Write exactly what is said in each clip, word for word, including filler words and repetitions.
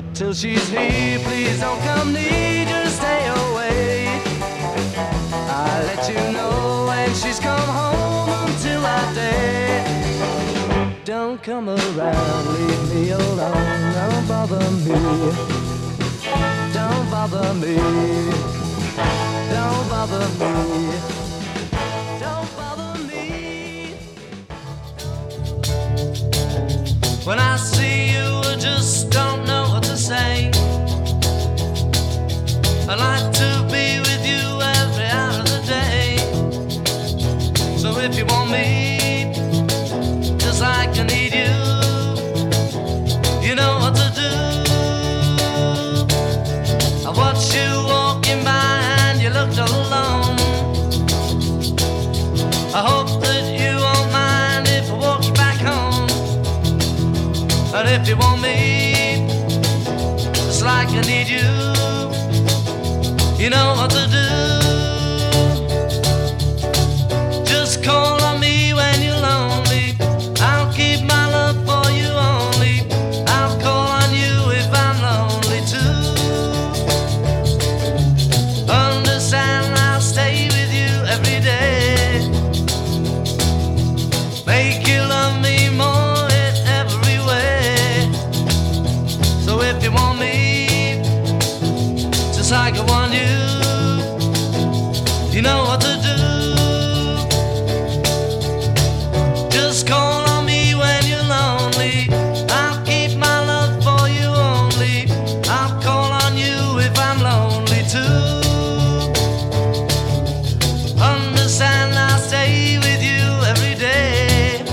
till she's here. Please don't come near, just stay away. I'll let you know when she's come home until that day. Don't come around, leave me alone. Don't bother me. Don't bother me. Don't bother me. Don't bother me. When I see you, I just don't know what to say. I like to be with you every hour of the day. So if you want me, just like I need you, you know what to do. I watched you walking by and you looked all alone. I hope that you won't mind if I walk you back home. And if you want me, just like I need you, you know what to do. Just call on me when you're lonely. I'll keep my love for you only. I'll call on you if I'm lonely too. Understand, I'll stay with you every day. Make you love me more in every way. So if you want me, just like I want you, you know what to do. Just call on me when you're lonely. I'll keep my love for you only. I'll call on you if I'm lonely too. Understand, I'll stay with you every day.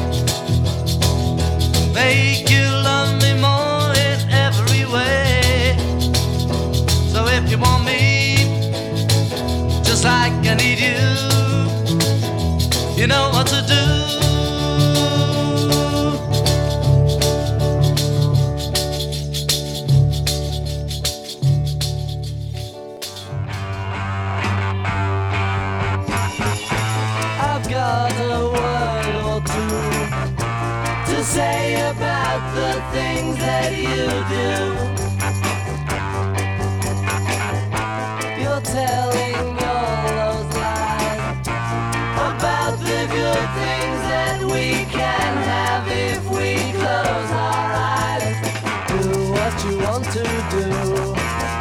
Make you love me more in every way. So if you want me, just like I need you, you know what to do. I've got a word or two to say about the things that you do. You're telling all those lies about the good things that we can have if we close our eyes. Do what you want to do.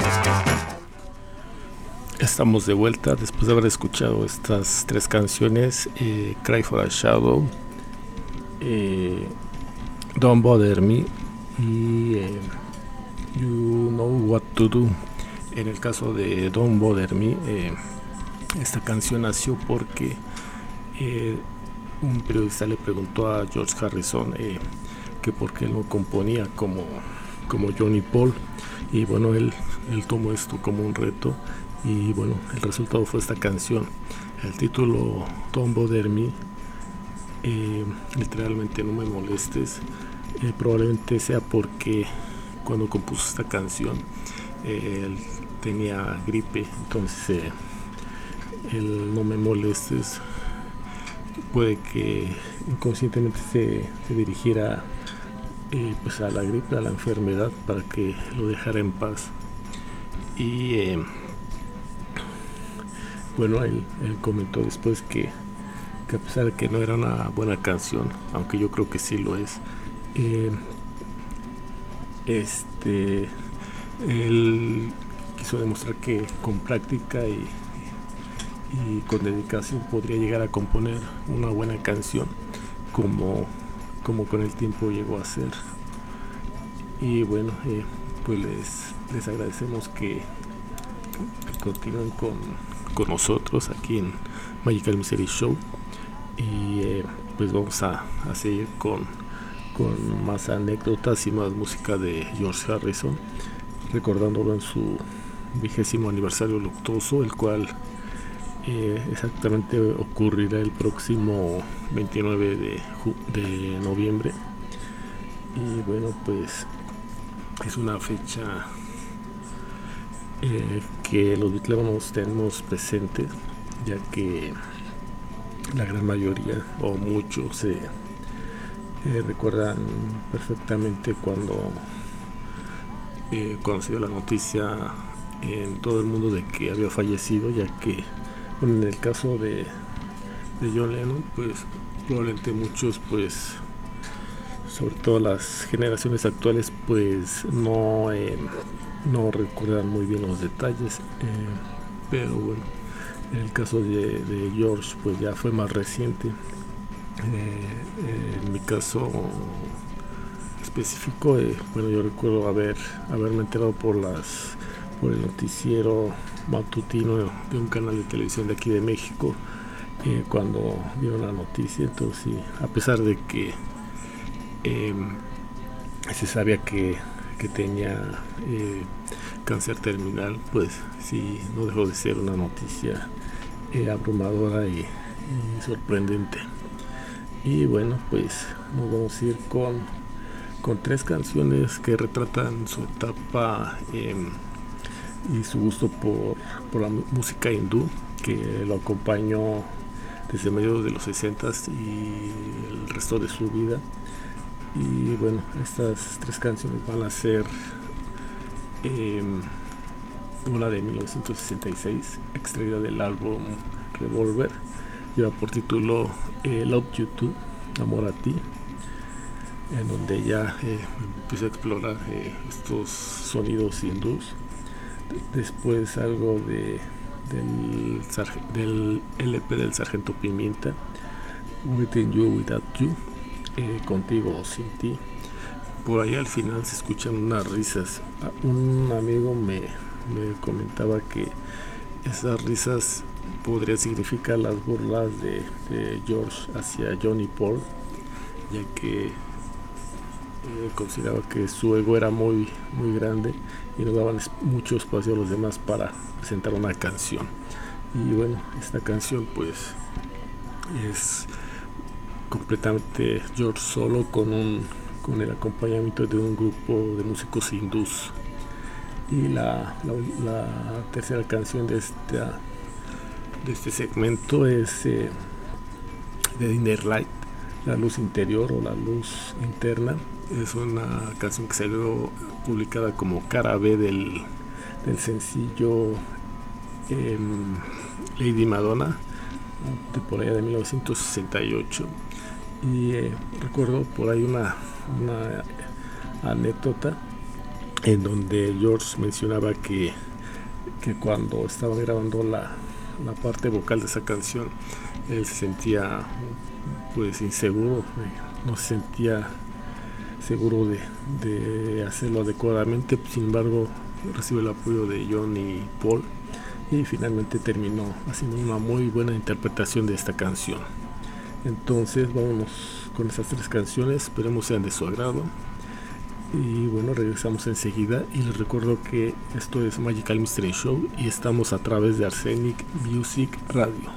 Estamos de vuelta después de haber escuchado estas tres canciones, eh, Cry for a Shadow, eh, Don't Bother Me y eh, You Know What to Do. En el caso de Don't Bother Me, eh, esta canción nació porque eh, un periodista le preguntó a George Harrison eh, que por qué no componía como, como Johnny Paul, y bueno, él, él tomó esto como un reto. Y bueno, el resultado fue esta canción. El título Don't Bother Me, eh, literalmente no me molestes, eh, probablemente sea porque cuando compuso esta canción eh, él tenía gripe, entonces eh, el no me molestes puede que inconscientemente se, se dirigiera eh, pues a la gripe, a la enfermedad, para que lo dejara en paz. Y eh, bueno, él, él comentó después que, que a pesar de que no era una buena canción, aunque yo creo que sí lo es, eh, este, él quiso demostrar que con práctica y, y con dedicación podría llegar a componer una buena canción, como, como con el tiempo llegó a ser. Y bueno, eh, pues les, les agradecemos que, que continúen con con nosotros aquí en Magical Mystery Show, y eh, pues vamos a, a seguir con, con más anécdotas y más música de George Harrison, recordándolo en su vigésimo aniversario luctuoso, el cual eh, exactamente ocurrirá el próximo veintinueve de, ju- de noviembre. Y bueno, pues es una fecha Eh, que los bitlómanos tenemos presentes, ya que la gran mayoría o muchos se eh, recuerdan perfectamente cuando eh, cuando se dio la noticia en todo el mundo de que había fallecido, ya que bueno, en el caso de, de John Lennon, pues probablemente muchos, pues sobre todo las generaciones actuales, pues no, eh, no recuerdan muy bien los detalles, eh, pero bueno, en el caso de, de George, pues ya fue más reciente. Eh, en mi caso específico, eh, bueno, yo recuerdo haber haberme enterado por las por el noticiero matutino de un canal de televisión de aquí de México, eh, cuando dieron la noticia. Entonces sí, a pesar de que eh, se sabía que, que tenía eh, cáncer terminal, pues sí, no dejó de ser una noticia eh, abrumadora y, y sorprendente. Y bueno, pues nos vamos a ir con, con tres canciones que retratan su etapa eh, y su gusto por, por la música hindú, que lo acompañó desde mediados de los sesentas y el resto de su vida. Y bueno, estas tres canciones van a ser eh, una de mil novecientos sesenta y seis, extraída del álbum Revolver, lleva por título eh, Love You Too, Amor a Ti, en donde ella eh, empieza a explorar eh, estos sonidos hindús. Después algo de del, del L P del Sargento Pimienta, Within You Without You, eh, Contigo o Sin Ti. Por ahí al final se escuchan unas risas. Un amigo me, me comentaba que esas risas podría significar las burlas de, de George hacia John y Paul, ya que eh, consideraba que su ego era muy, muy grande y no daban mucho espacio a los demás para presentar una canción. Y bueno, esta canción pues es completamente George solo, con un con el acompañamiento de un grupo de músicos hindús. Y la, la, la tercera canción de esta de este segmento es eh, The Inner Light, la luz interior o la luz interna. Es una canción que salió publicada como cara B del, del sencillo eh, Lady Madonna, de por allá de mil novecientos sesenta y ocho. Y eh, recuerdo por ahí una, una anécdota en donde George mencionaba que, que cuando estaba grabando la, la parte vocal de esa canción, él se sentía pues inseguro, no se sentía seguro de, de hacerlo adecuadamente. Sin embargo, recibe el apoyo de John y Paul y finalmente terminó haciendo una muy buena interpretación de esta canción. Entonces vámonos con estas tres canciones, esperemos sean de su agrado. Y bueno, regresamos enseguida y les recuerdo que esto es Magical Mystery Show y estamos a través de Arsenic Music Radio.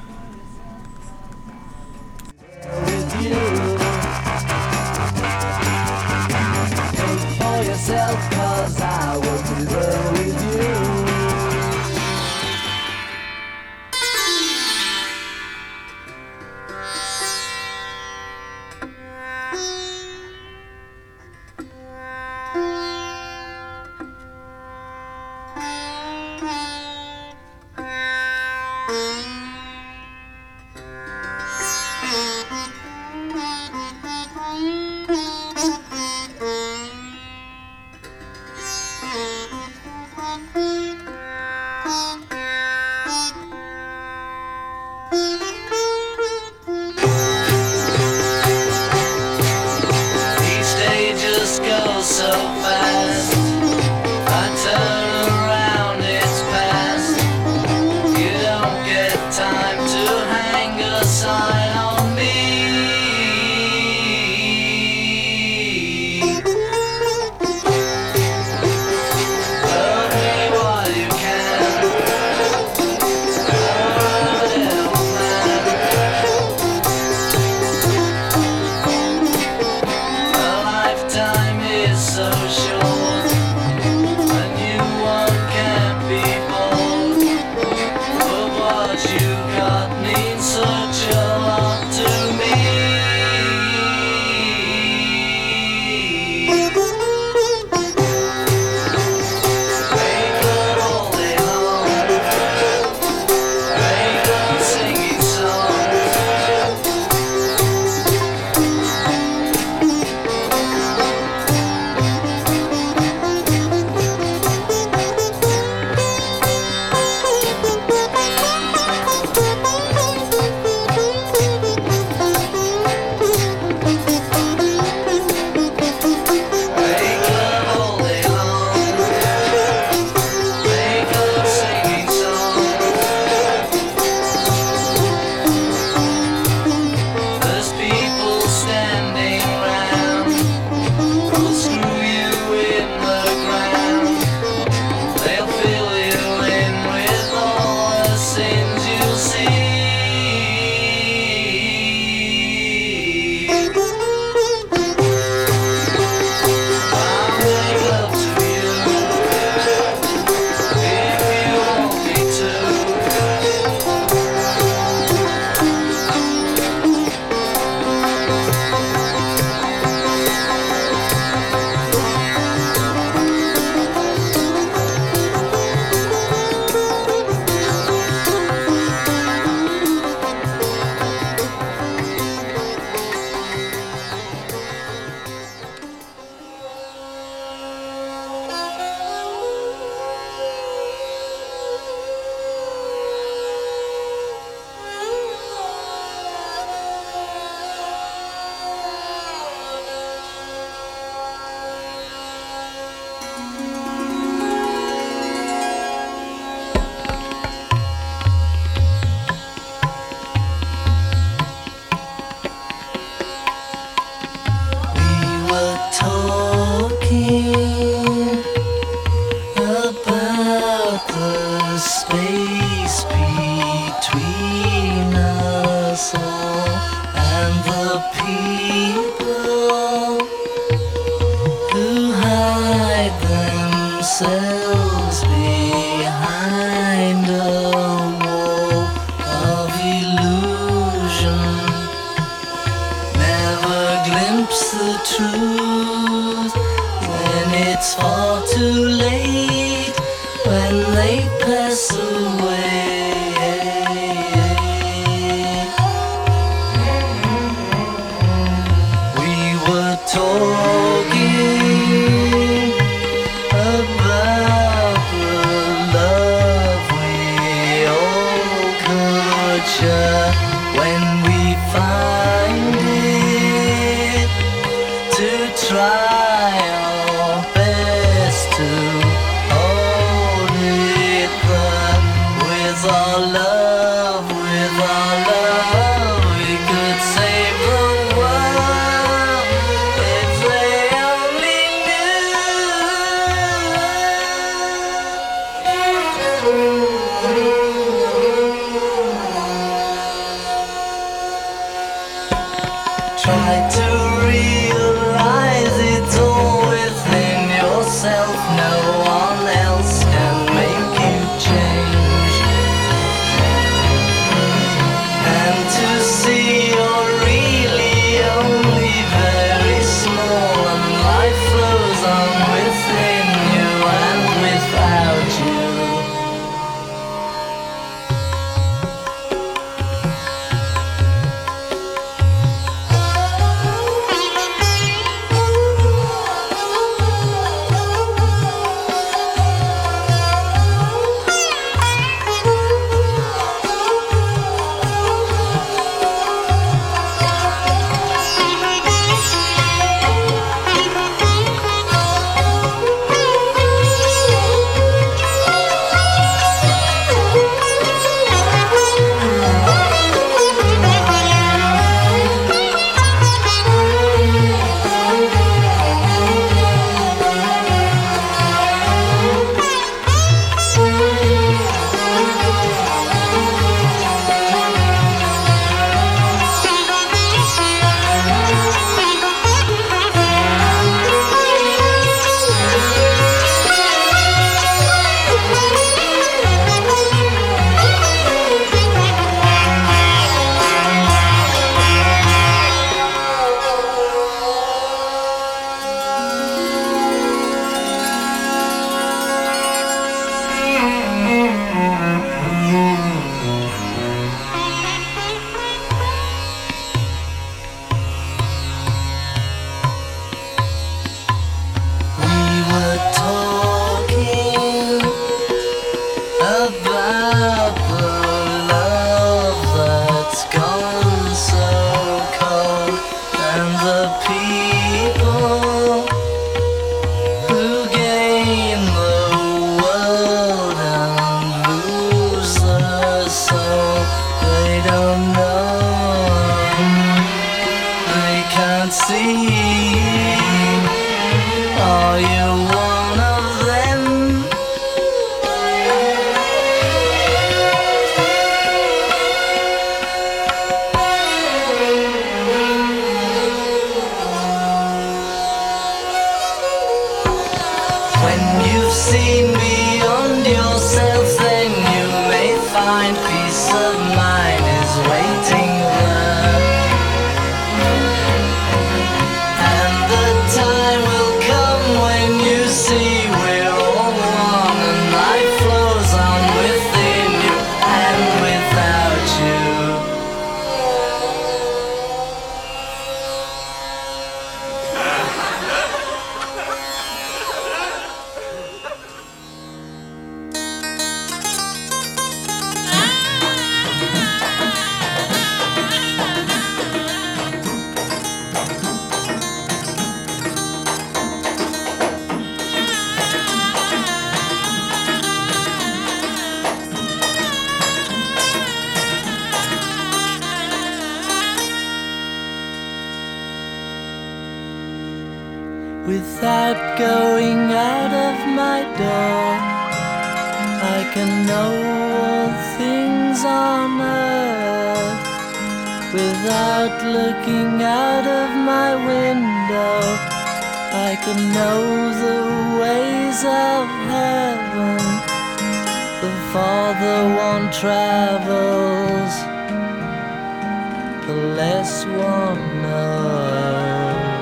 Without going out of my door, I can know all things on earth. Without looking out of my window, I can know the ways of heaven. The farther one travels, the less one knows,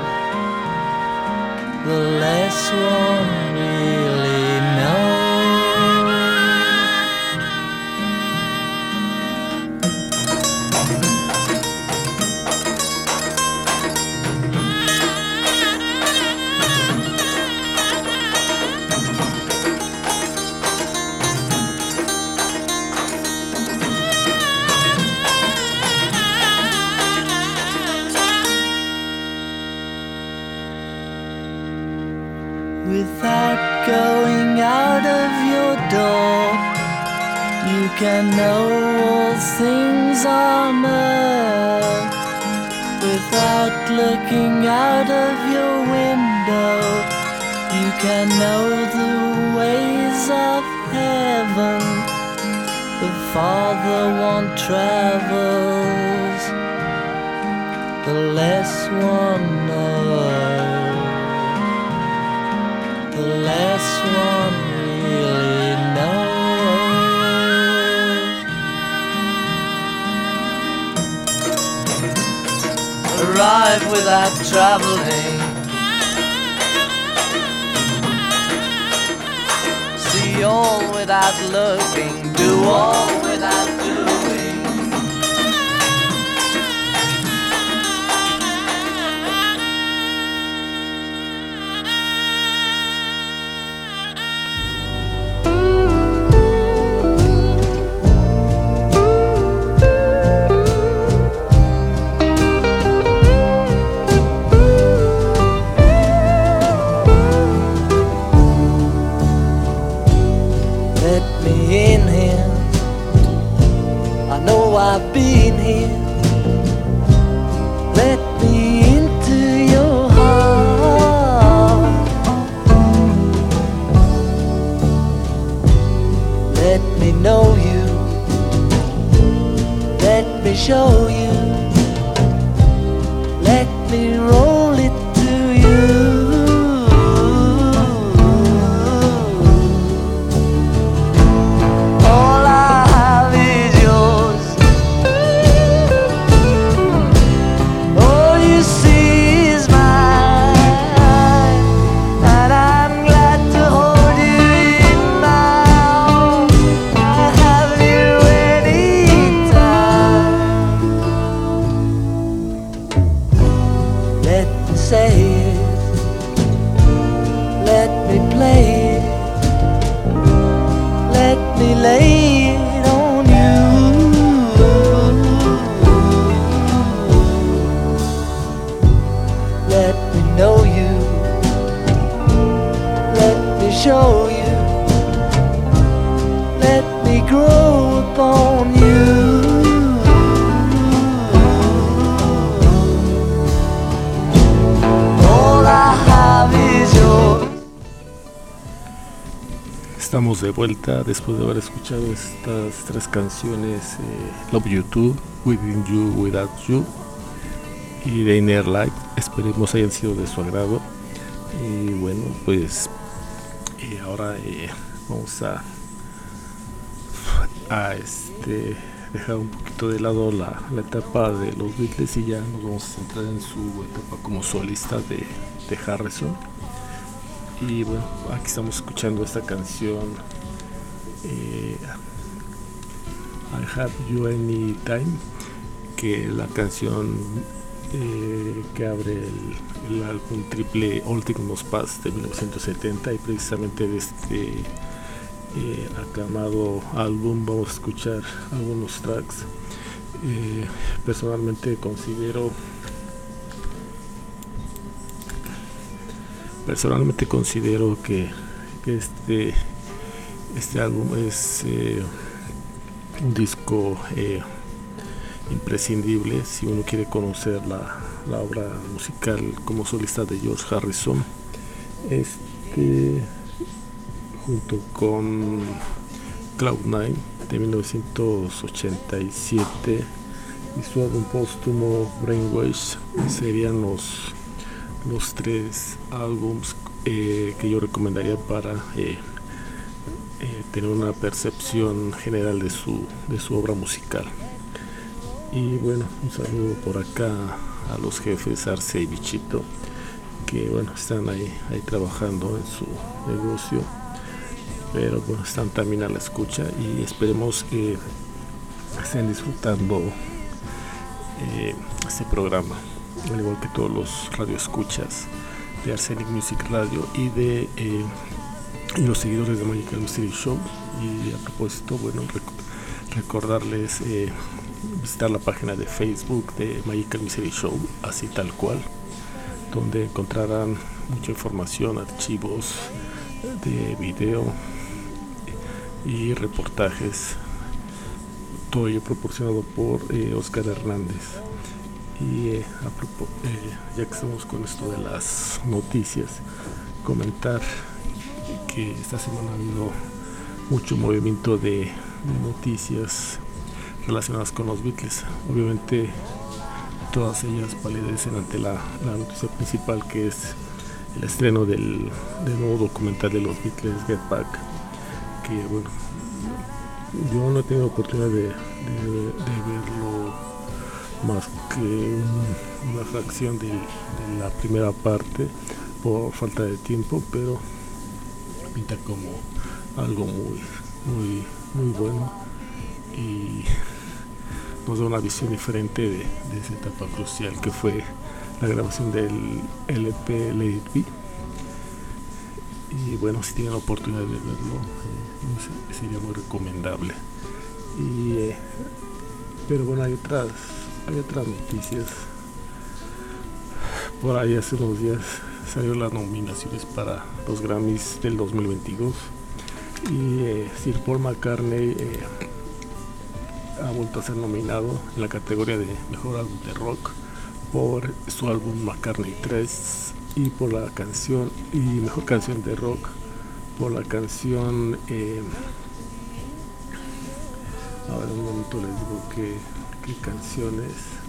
the less one really knows. Without going out of your door, you can know all things on earth. Without looking out of your window, you can know the ways of heaven. The farther one travels, the less one knows, the less one really knows. Arrive without traveling, see all without looking, do all without doing. I've been here. Let me into your heart. Let me know you. Let me show you. Let me roll it to you. All I have is yours. All you see is mine, and I'm glad to hold you in my arms. I have you anytime. Let me say it, let me play it, let me lay it on you. Let me know you, let me show you, let me grow upon you. All I have is yours. Estamos de vuelta después de haber escuchado estas tres canciones, eh, Love You Too, Within You, Without You y The Inner Light. Esperemos hayan sido de su agrado. Y bueno, pues eh, ahora eh, vamos a, a este, dejar un poquito de lado la, la etapa de los Beatles y ya nos vamos a centrar en su etapa como solista de, de Harrison. Y bueno, aquí estamos escuchando esta canción, eh, I Have You Anytime, que la canción eh, que abre el, el álbum triple All Things Must Pass de mil novecientos setenta, y precisamente de este eh, aclamado álbum vamos a escuchar algunos tracks. Eh, personalmente considero Personalmente considero que, que este, este álbum es eh, un disco eh, imprescindible si uno quiere conocer la, la obra musical como solista de George Harrison. Este, junto con Cloud Nine de mil novecientos ochenta y siete y su álbum póstumo Brainwaves, serían los, los tres álbums eh, que yo recomendaría para eh, eh, tener una percepción general de su, de su obra musical. Y bueno, un saludo por acá a los jefes Arce y Bichito, que bueno, están ahí, ahí trabajando en su negocio, pero bueno, están también a la escucha y esperemos que estén disfrutando eh, este programa, al igual que todos los radioescuchas de Arsenic Music Radio y de eh, y los seguidores de Magical Mystery Show. Y a propósito, bueno, rec- recordarles eh, visitar la página de Facebook de Magical Mystery Show, así tal cual, donde encontrarán mucha información, archivos de video y reportajes, todo ello proporcionado por eh, Oscar Hernández. Y eh, a propósito, eh, ya que estamos con esto de las noticias, comentar que esta semana ha habido mucho movimiento de, de noticias relacionadas con los Beatles. Obviamente todas ellas palidecen ante la, la noticia principal, que es el estreno del, del nuevo documental de los Beatles, Get Back, que bueno, yo no he tenido oportunidad de, de, de verlo más que un, una fracción de, de la primera parte por falta de tiempo, pero pinta como algo muy muy muy bueno y nos da una visión diferente de, de esa etapa crucial que fue la grabación del L P Let It Be. Y bueno, si tienen la oportunidad de verlo, eh, sería muy recomendable. Y eh, pero bueno, hay otras hay otras noticias. Por ahí hace unos días salieron las nominaciones para los Grammys del dos mil veintidós y eh, Sir Paul McCartney eh, ha vuelto a ser nominado en la categoría de mejor álbum de rock por su álbum McCartney tres, y por la canción y mejor canción de rock por la canción eh, a ver, un momento les digo qué, qué canción es.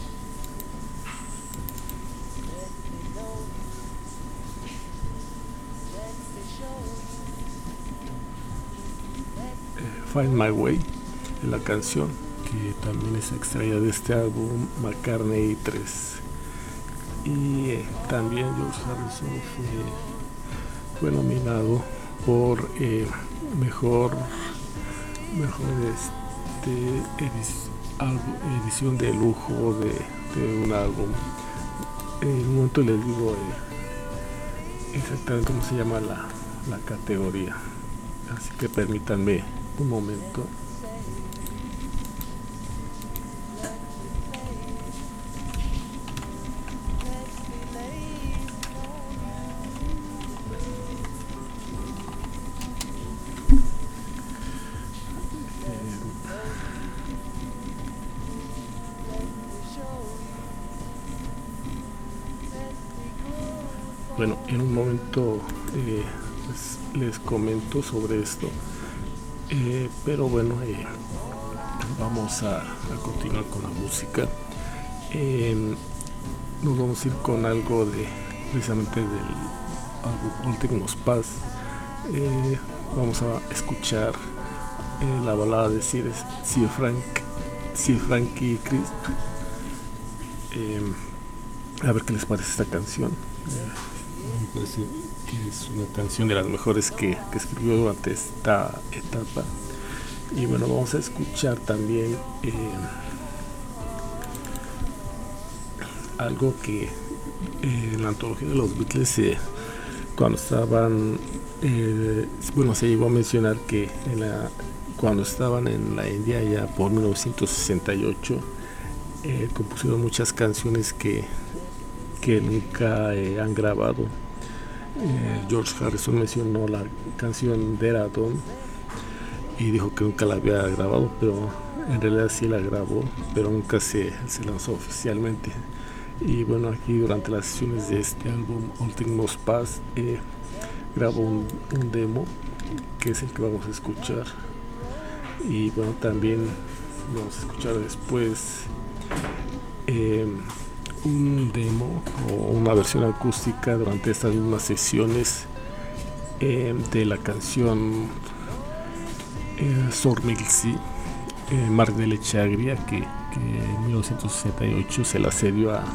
Find My Way, en la canción, que también es extraída de este álbum McCartney tres. Y eh, también George Harrison fue, fue nominado por eh, mejor mejor este edic- álbum, edición de lujo de, de un álbum. En un momento les digo eh, exactamente cómo se llama la, la categoría, así que permítanme un momento. Bueno, en un momento eh, les, les comento sobre esto, eh, pero bueno, eh, vamos a, a continuar con la música. Eh, nos vamos a ir con algo de precisamente del álbum All Things Must Pass. Eh, vamos a escuchar eh, la balada de Sir, Sir Frank, Sir Frankie Crisp. Eh, a ver qué les parece esta canción. Eh, me parece que es una canción de las mejores que, que escribió durante esta etapa. Y bueno, vamos a escuchar también eh, algo que eh, en la antología de los Beatles, eh, cuando estaban eh, bueno, se llegó a mencionar que en la, cuando estaban en la India ya por mil novecientos sesenta y ocho eh, compusieron muchas canciones que que nunca eh, han grabado. eh, George Harrison mencionó la canción Dehradun y dijo que nunca la había grabado, pero en realidad sí la grabó, pero nunca se, se lanzó oficialmente. Y bueno, aquí durante las sesiones de este álbum Ultimos Past eh, grabo un, un demo que es el que vamos a escuchar. Y bueno, también vamos a escuchar después eh, un demo o una versión acústica durante estas mismas sesiones eh, de la canción eh, Sormilsi, eh, Mar de Leche Agria, que, que en mil novecientos sesenta y ocho se la cedió a,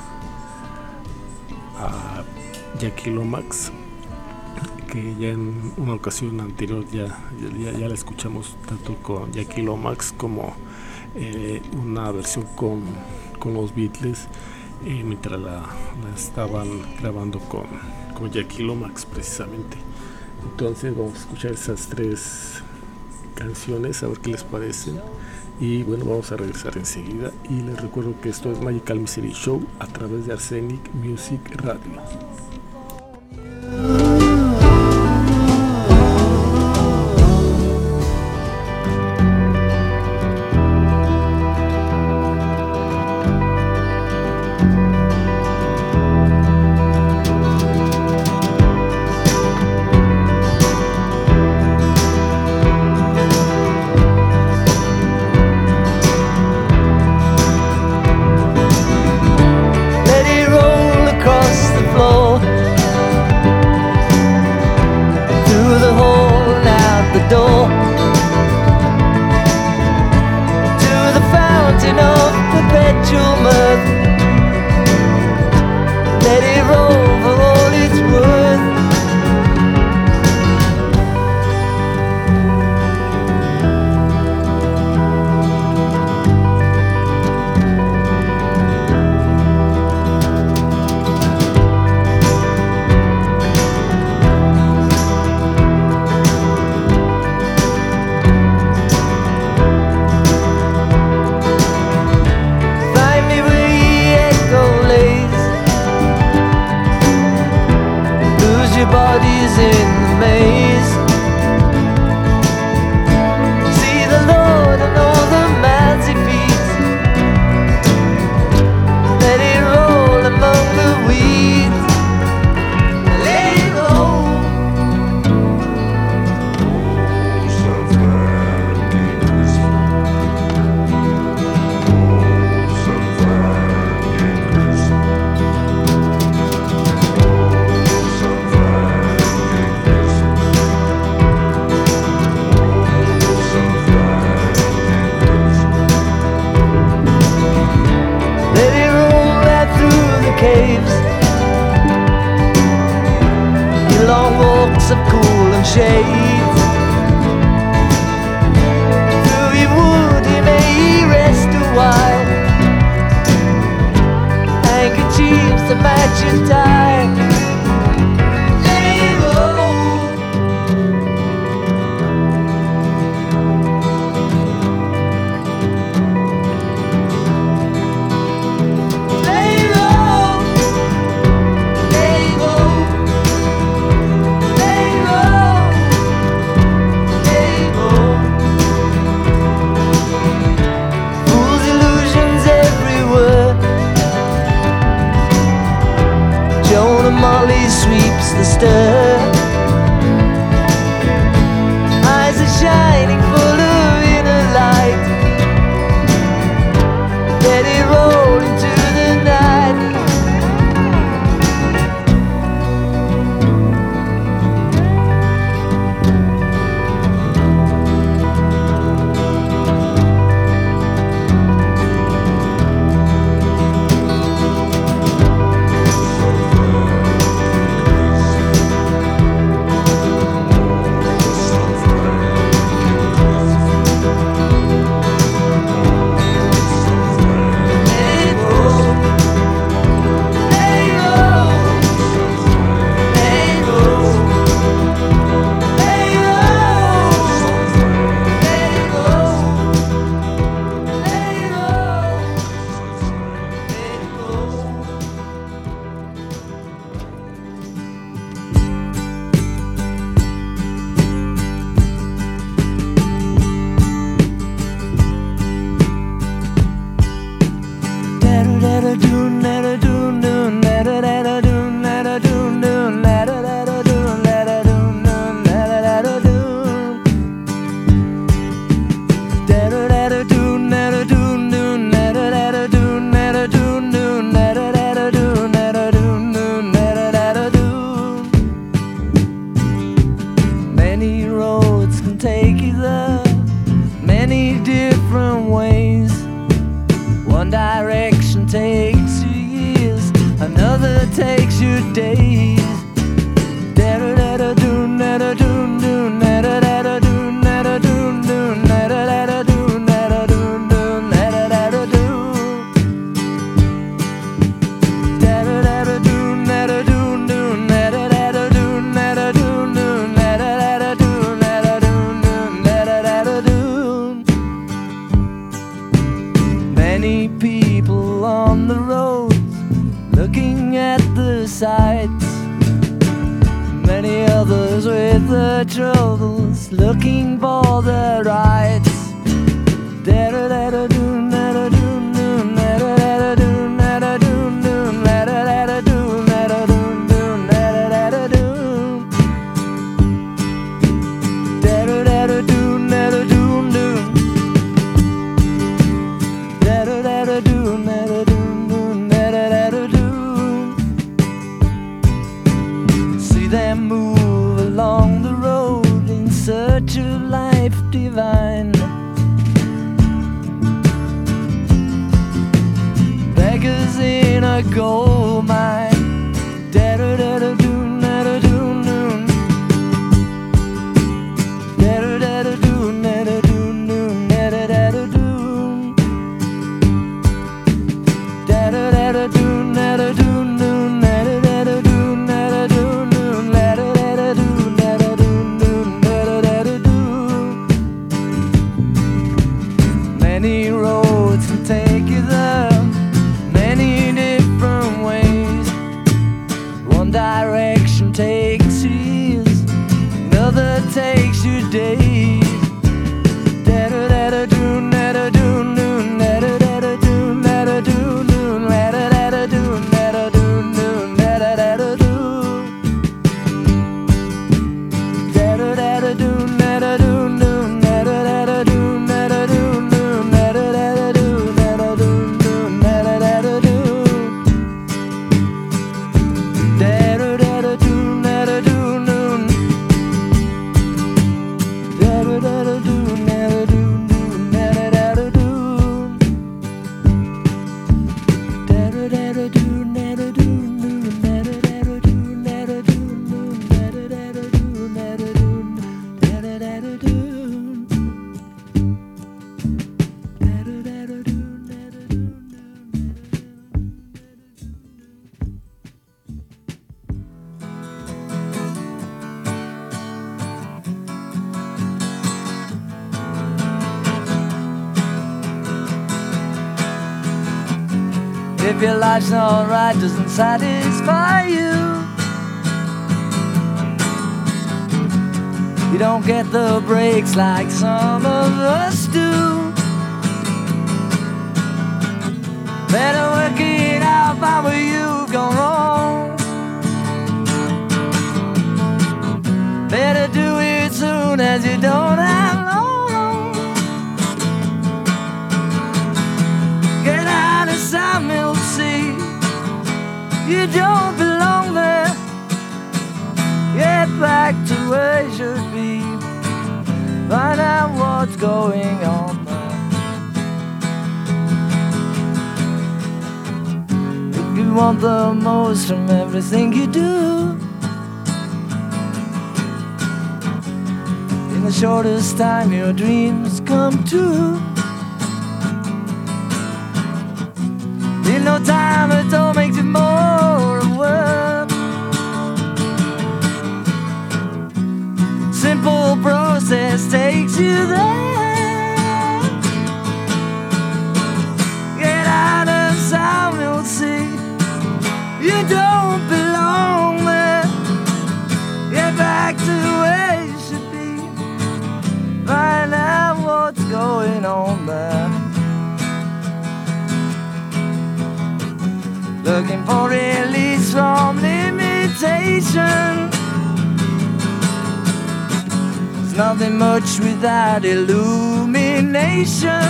a Jackie Lomax, que ya en una ocasión anterior ya, ya, ya la escuchamos tanto con Jackie Lomax como eh, una versión con, con los Beatles, eh, mientras la, la estaban grabando con, con Jackie Lomax precisamente. Entonces vamos a escuchar esas tres canciones, a ver qué les parecen, y bueno, vamos a regresar enseguida. Y les recuerdo que esto es Magical Mystery Show a través de Arsenic Music Radio. your days. Da-da-da-da-doon, da-da-doon, doon, da-da-da-da-doon, da-da-doon, doon, da-da-da-da-doon, da-da-doon, doon, da-da-da-da-doon. Da-da-da-da-doon, da-da-doon, doon, da-da-da-da-doon, da-da-doon, doon, da-da-da-da-doon, da-da-doon, doon, da-da-da-da-doon. Many people on the roads looking at the sights. Many others with their troubles looking for their rights. Da-da-da-da-doon, da-da-doon, doon, da-da-da-da-doon, da-da-doon, doon, da-da-da-da-doon, da-da-doon, doon, da-da-da-da-doon. Da-da-da-da-doon, da-da-doon, doon. Da-da-da-da-doon, da-da-doon, doon, da-da-da-da-doon. See them move along the road in search of life divine. Beggars in a gold mine. Da-da-da-da-doon, da-da-doon, doon. Da-da-da-da-doon, da-da-doon, doon, da-da-da-da-doon. Da-da-da-da-doon, da-da-doon, doon, da-da-da-da-doon, da-da-doon, doon, da-da-da-da-doon, da-da-doon, doon, da-da-da-da-doon. Many roads can take you there, many different ways. One direction takes you years, another takes you days. Da-da-da-da-doon, da-da-doon, doon, da-da-da-da-doon, da-da-doon, doon, da-da-da-da-doon, da-da-doon, doon, da-da-da-da-doon. Da-da-da-da-doon, da-da-doon, doon, da-da-da-da-doon, da-da-doon, doon, da-da-da-da-doon, da-da-doon, doon, da-da-da-da-doon. Da-da-da-da-doon, da-da-doon, doon. Da-da-da-da-doon, da-da-doon, doon, da-da-da-da-doon. Da-da-da-da-doon, da-da-doon, doon, da-da-da-da-doon, da-da-doon, doon, da-da-da-da-doon, da-da-doon, da-da-da-da-doon. Da-da-da-da-doon, da-da-doon, If your life's not right, doesn't satisfy you, you don't get the breaks like some of us do. Better work it out, find where you've gone wrong. Better do it soon as you don't have long. Get out of Sawmill Sea, you don't belong there. Get back to where you should be, find out what's going on there. If you want the most from everything you do, in the shortest time your dreams come true. In no time at all makes it more worth. Simple process takes you there. Get out of Sawmill Sea, you don't belong there. Get back to where you should be, find out what's going on there. Looking for release from limitation. There's nothing much without illumination.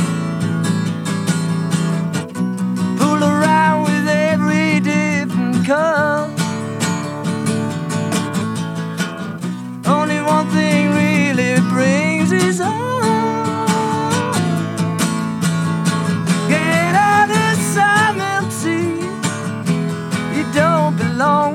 Fool around with every different color. Only one thing really brings us on. Get out of Sawmill Sea, you don't belong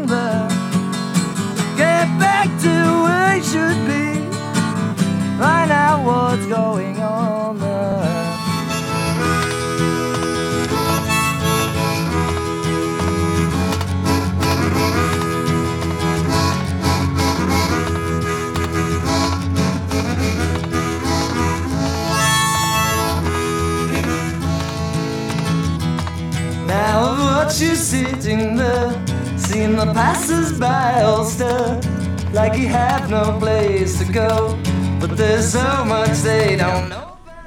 sitting there, seeing the passers-by all stare, like you have no place to go, but there's so much they don't know.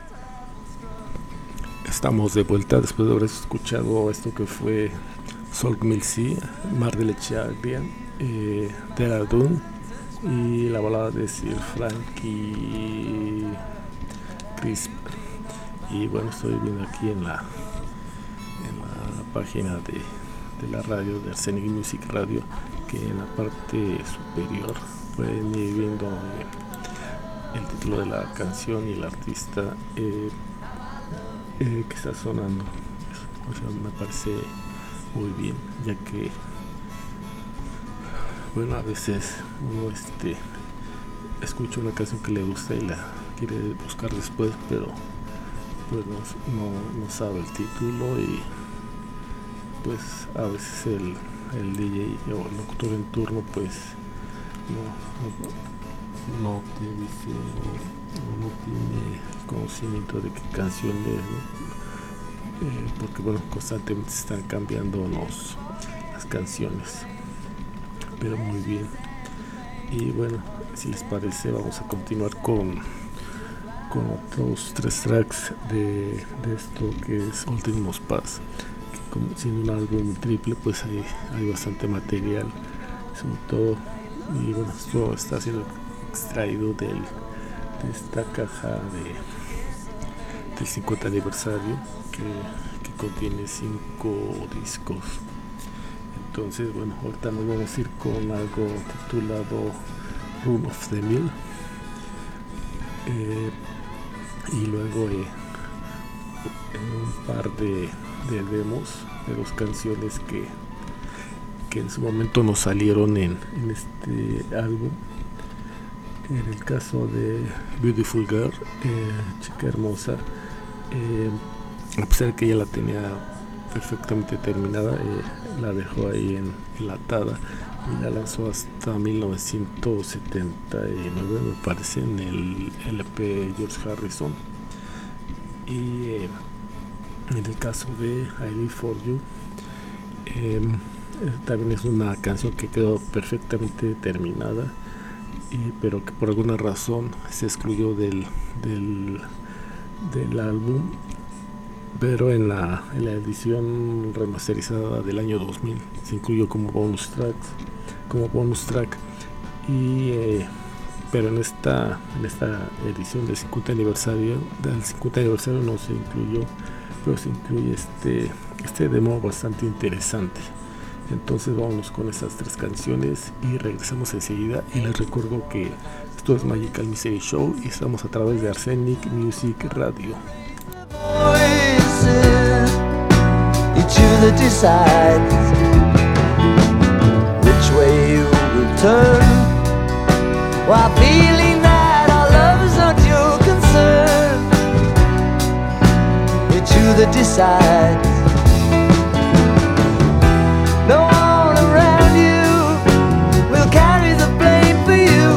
Estamos de vuelta después de haber escuchado esto que fue Salt Milk Sea, Mar de Leche Agria, eh, Dehradun y la balada de Sir Frankie Crisp. Y bueno, estoy viendo aquí en la en la página de, de la radio de Arsenic Music Radio que en la parte superior pueden ir viendo eh, el título de la canción y el artista eh, eh, que está sonando. O sea, me parece muy bien, ya que bueno, a veces uno este escucha una canción que le gusta y la quiere buscar después, pero pues no, no, no sabe el título y pues a veces el, el D J o el locutor en turno pues no, no, no te dice o no tiene conocimiento de qué canción es, ¿no? Eh, porque bueno, constantemente se están cambiando los, las canciones, pero muy bien. Y bueno, si les parece vamos a continuar con con otros tres tracks de, de esto que es Ultimos Pass, que como siendo un álbum triple pues hay, hay bastante material, sobre todo, y bueno, esto está siendo extraído del, de esta caja de, del cincuenta aniversario que, que contiene cinco discos. Entonces bueno, ahorita nos vamos a ir con algo titulado Room of the Mill, eh, y luego eh, un par de, de demos de dos canciones que, que en su momento nos salieron en, en este álbum. En el caso de Beautiful Girl, eh, chica hermosa, eh, a pesar de que ella la tenía perfectamente terminada, eh, la dejó ahí en, enlatada y la lanzó hasta mil novecientos setenta y nueve, me parece, en el L P George Harrison. Y eh, en el caso de I Live For You, eh, también es una canción que quedó perfectamente terminada, y, pero que por alguna razón se excluyó del, del, del álbum, pero en la, en la edición remasterizada del año dos mil se incluyó como bonus track, como bonus track y eh, pero en esta en esta edición del cincuenta aniversario del cincuenta aniversario no se incluyó, pero se incluye este este demo bastante interesante. Entonces vámonos con estas tres canciones y regresamos enseguida, y les recuerdo que esto es Magical Mystery Show y estamos a través de Arsenic Music Radio. It's you that decides which way you will turn, while feeling that our love is not your concern. It's you that decides. No one around you will carry the blame for you.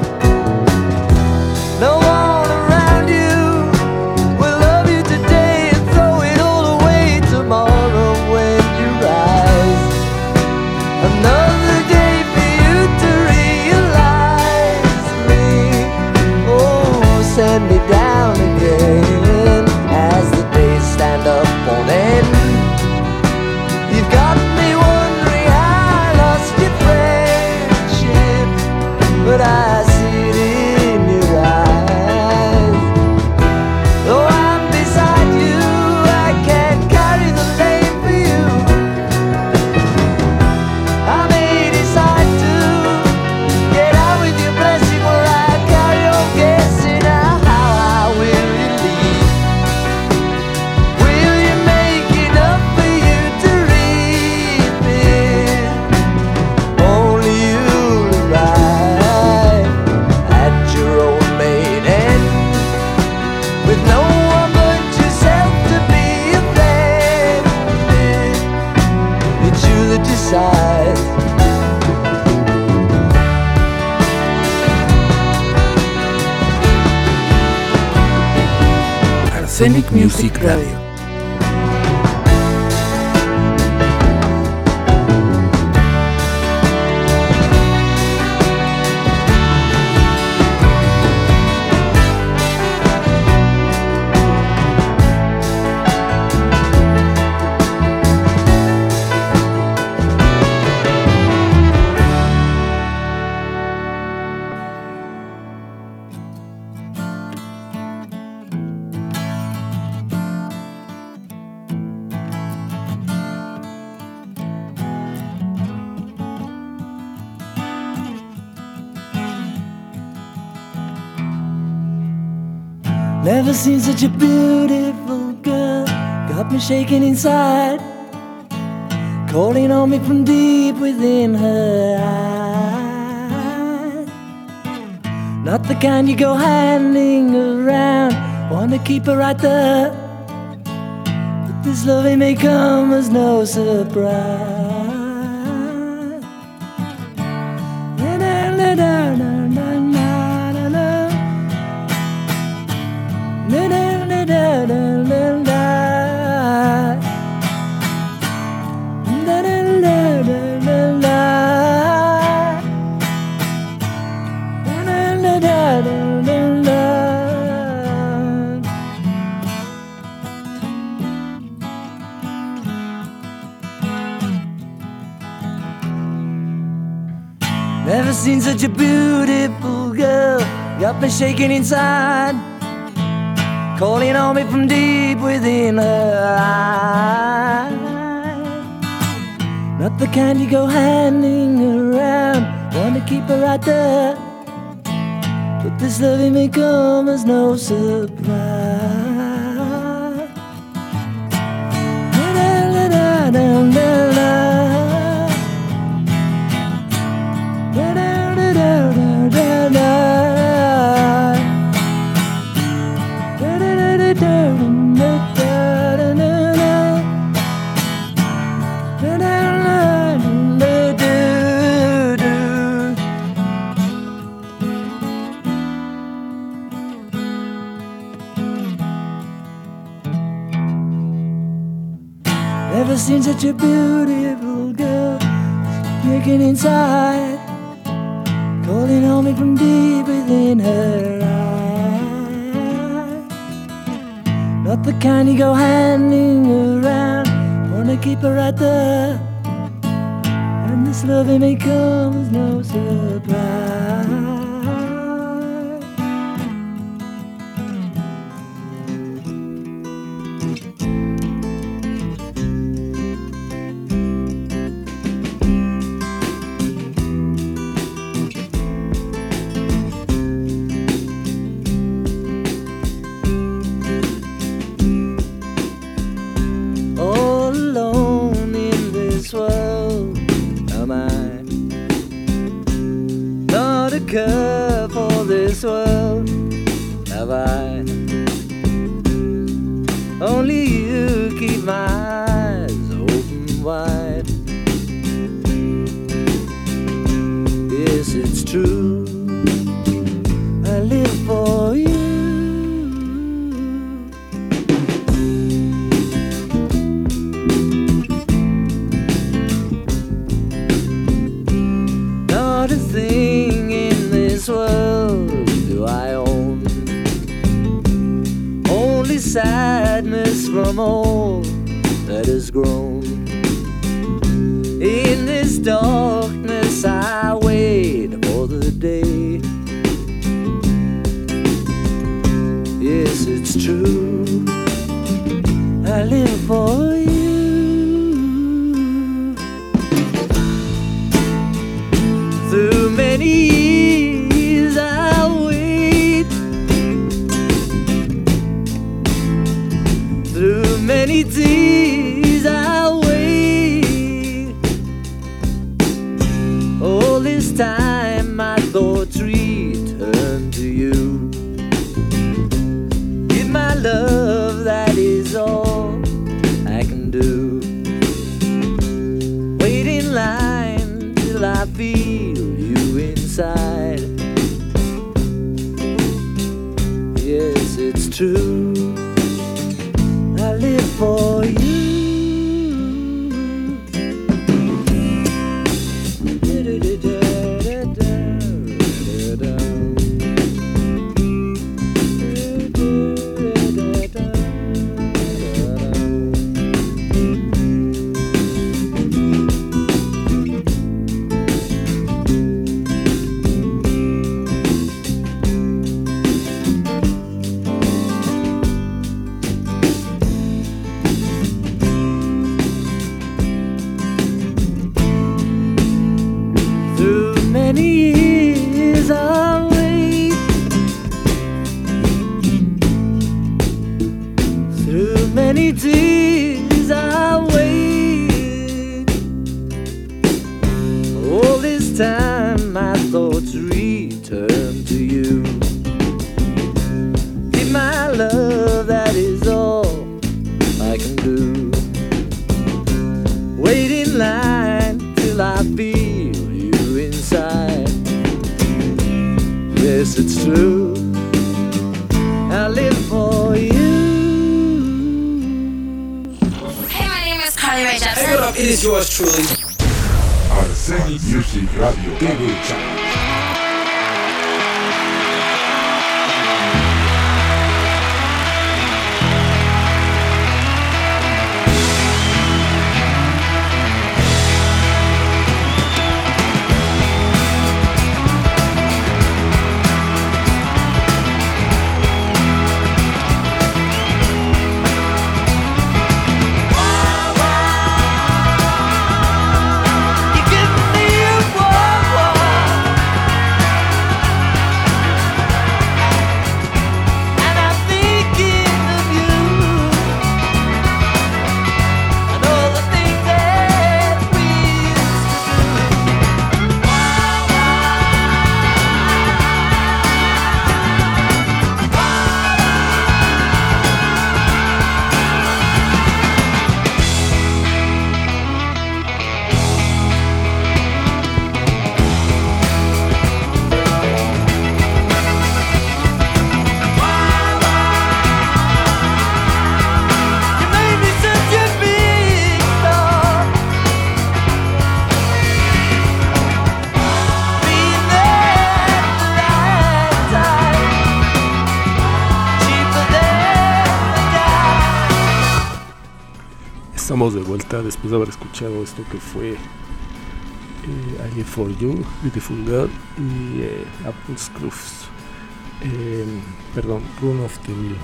No one around you will love you today and throw it all away tomorrow when you rise. Another day for you to realize me. Oh, send me down again as the days stand up on end. You've got me wondering how I lost your friendship, but I see it in your eyes. Though I'm beside you, I can't carry the blame for you. I may decide to get out with your blessing, while I carry on guessing how I will leave. Will you make enough for you to reap it? Only you'll arrive at your own main end, with no one but yourself to be offended. It's you that decides. Arsenic Music Radio. Never seen such a beautiful girl, got me shaking inside, calling on me from deep within her eyes. Not the kind you go handing around, wanna keep her right there, but this loving may come as no surprise. Never seen such a beautiful girl, got me shaking inside, calling on me from deep within her eyes. Not the kind you go handing around, wanna keep her right there, but this loving may come as no surprise. Never seen such a beautiful girl, making inside, calling on me from deep within her eyes. Not the kind you go handing around, wanna keep her right there, and this loving may come as no surprise. Care for this world, have I? Only you keep my eyes open wide. Yes, it's true, I live for you. Not a thing in this world do I own, only sadness from all that has grown. In this darkness I wait for the day. Yes, it's true, I live for you. Through many years I'll wait, through many tears I'll wait. All this time my thoughts return to you. Give my love, that is all I can do. Wait in line till I feel you inside. Yes, it's true, I live for you. to you. Give my love, that is all I can do. Wait in line till I feel you inside. Yes, it's true, I live for you. Hey, my name is Carly Rae Jepsen. Hey, what up? It is yours truly. Arsenic Music Radio T V Channel. Estamos de vuelta después de haber escuchado esto que fue eh, I Live For You, Beautiful Girl y eh, Apple Scruffs, eh, perdón, Run of the Mill.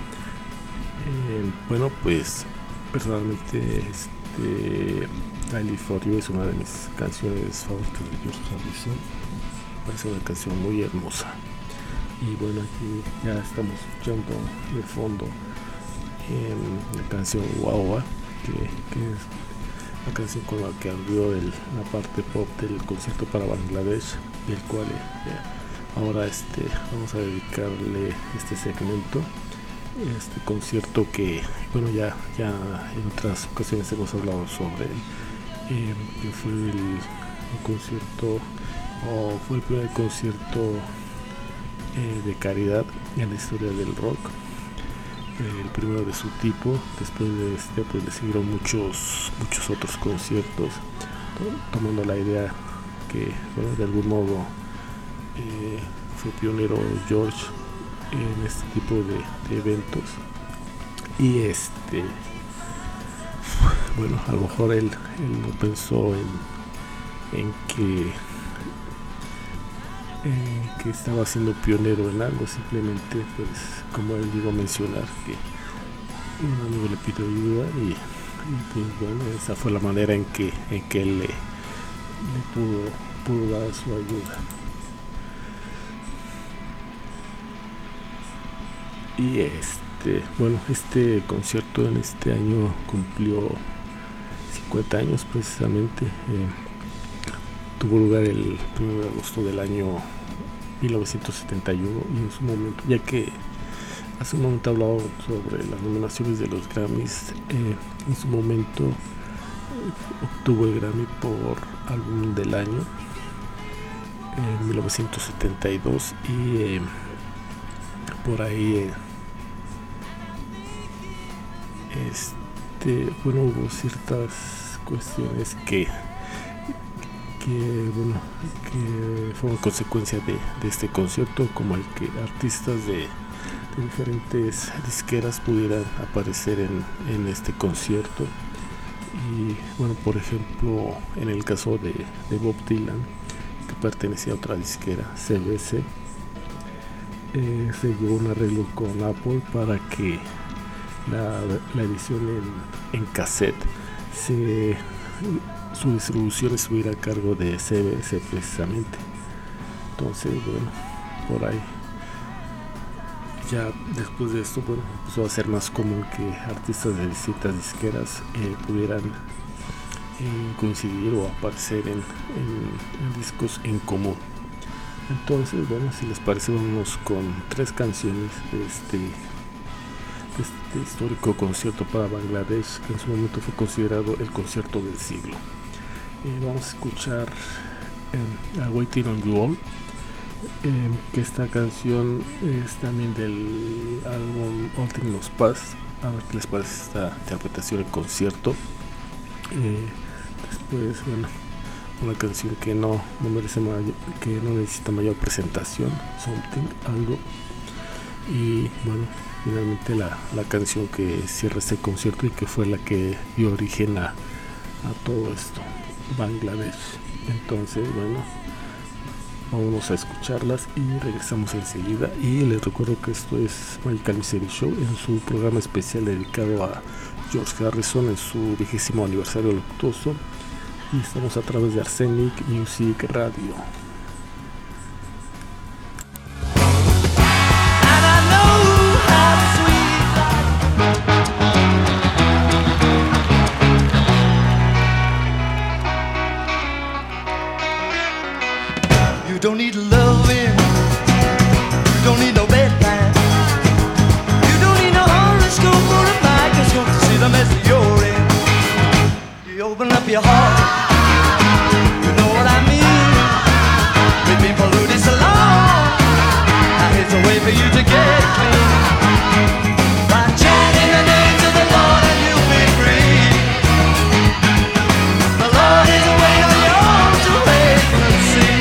Eh, bueno, pues personalmente este, I Live For You es una de mis canciones favoritas de George Harrison. Parece una canción muy hermosa. Y bueno, aquí ya estamos escuchando de fondo eh, la canción Wawa, que, que es la canción con la que abrió el, la parte pop del concierto para Bangladesh, el cual eh, ahora este, vamos a dedicarle este segmento, este concierto que bueno ya, ya en otras ocasiones hemos hablado sobre él, eh, que fue el, el concierto o fue el primer concierto eh, de caridad en la historia del rock, el primero de su tipo. Después de este pues le siguieron muchos muchos otros conciertos, tomando la idea que bueno, de algún modo eh, fue pionero George en este tipo de, de eventos. Y este bueno, a lo mejor él, él no pensó en, en que Eh, que estaba siendo pionero en algo, simplemente pues como él llegó a mencionar que un amigo le pidió ayuda y, y pues bueno, esa fue la manera en que, en que él le, le pudo, pudo dar su ayuda. Y este bueno, este concierto en este año cumplió cincuenta años precisamente. eh, Tuvo lugar el primero de agosto del año mil novecientos setenta y uno y en su momento, ya que hace un momento hablaba sobre las nominaciones de los Grammys, eh, en su momento eh, obtuvo el Grammy por álbum del año en mil novecientos setenta y dos y eh, por ahí eh, este bueno hubo ciertas cuestiones que que bueno que fue una consecuencia de, de este concierto, como el que artistas de, de diferentes disqueras pudieran aparecer en, en este concierto. Y bueno, por ejemplo, en el caso de, de Bob Dylan, que pertenecía a otra disquera, C B C, eh, se llevó un arreglo con Apple para que la, la edición en, en cassette se su distribución estuviera a cargo de C B S precisamente. Entonces bueno, por ahí ya después de esto bueno, empezó a ser más común que artistas de distintas disqueras eh, pudieran eh, coincidir o aparecer en, en, en discos en común. Entonces, bueno, si les parece, vamos con tres canciones de este, de este histórico concierto para Bangladesh, que en su momento fue considerado el concierto del siglo. Eh, vamos a escuchar eh, Waiting on You All, eh, que esta canción es también del álbum All Things Must Pass. A ver qué les parece esta interpretación en concierto. Eh, después, bueno, una canción que no, no merece mayor, que no necesita mayor presentación, Something, algo. Y bueno, finalmente la, la canción que cierra este concierto y que fue la que dio origen a, a todo esto, Bangladesh. Entonces, bueno, vamos a escucharlas y regresamos enseguida. Y les recuerdo que esto es Magical Mystery Show, en su programa especial dedicado a George Harrison en su vigésimo aniversario luctuoso. Y estamos a través de Arsenic Music Radio. You don't need loving, you don't need no bedtime, you don't need no horoscope or a microscope to see the mess that you're in. You open up your heart, you know what I mean. We've been polluted so long, now here's a way for you to get clean. By chanting the names of the Lord and you'll be free. The Lord is waiting on your arms to awaken and see.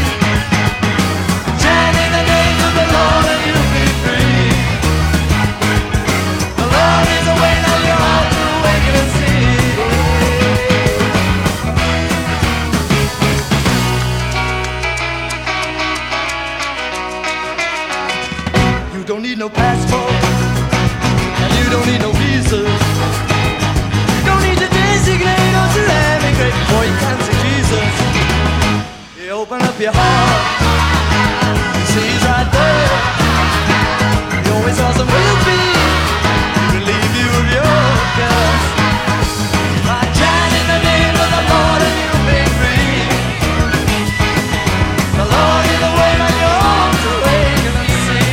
No passport, and you don't need no visas. You don't need to designate or to emigrate before you can see Jesus. You open up your heart, you see He's right there. He always was and will be. He will leave you with your guts. By chanting the name of the Lord and you'll be free. The Lord is waiting on your arms to awaken and see.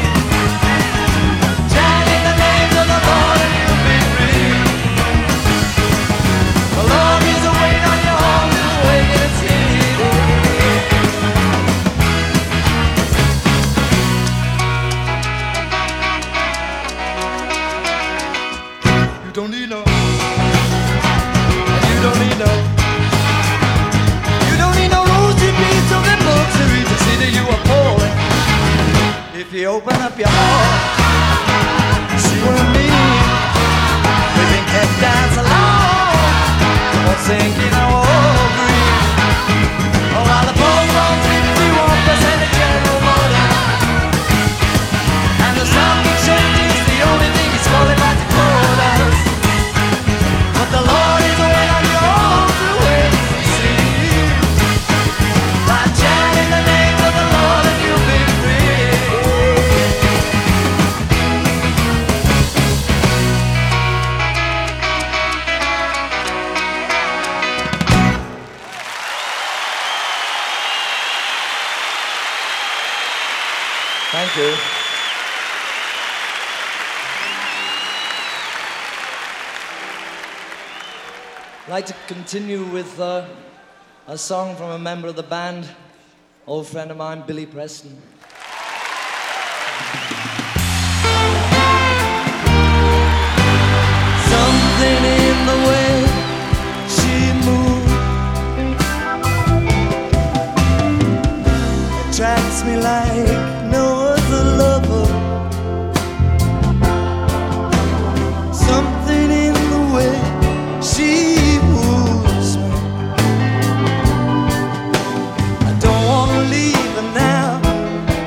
Don't need no, you don't need no, you don't need no rosy beads or them books to read to see that you are falling. If you open up your heart, you see what I mean. We've been kept down so long, all sinking, all green. Oh, while the poor run fifty-one percent of general order, and the stock exchange is the only thing that's qualified to quote us. The Lord is waiting on your arms to wait and see. By chanting the name of the Lord and you'll be free. Thank you. I'd like to continue with uh, a song from a member of the band, old friend of mine, Billy Preston. Something in the way she moves attracts me like no other lover. Something in the way she I don't wanna leave her now.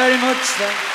very much. Thank you.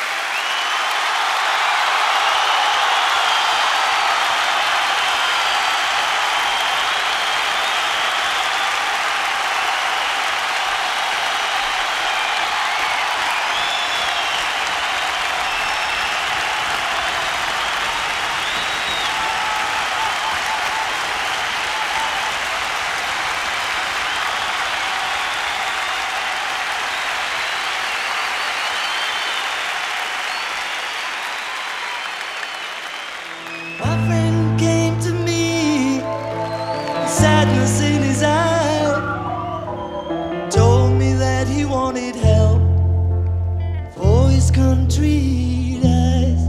Sadness in his eye, told me that he wanted help for his country lies.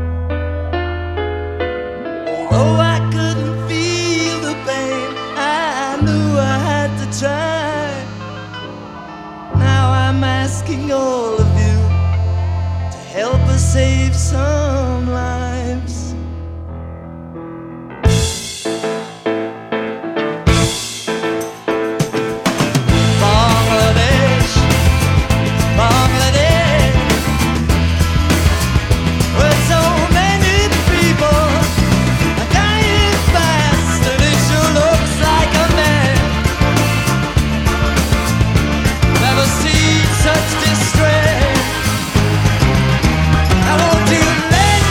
Although I couldn't feel the pain, I knew I had to try. Now I'm asking all of you to help us save some lives. Such distress. I want to let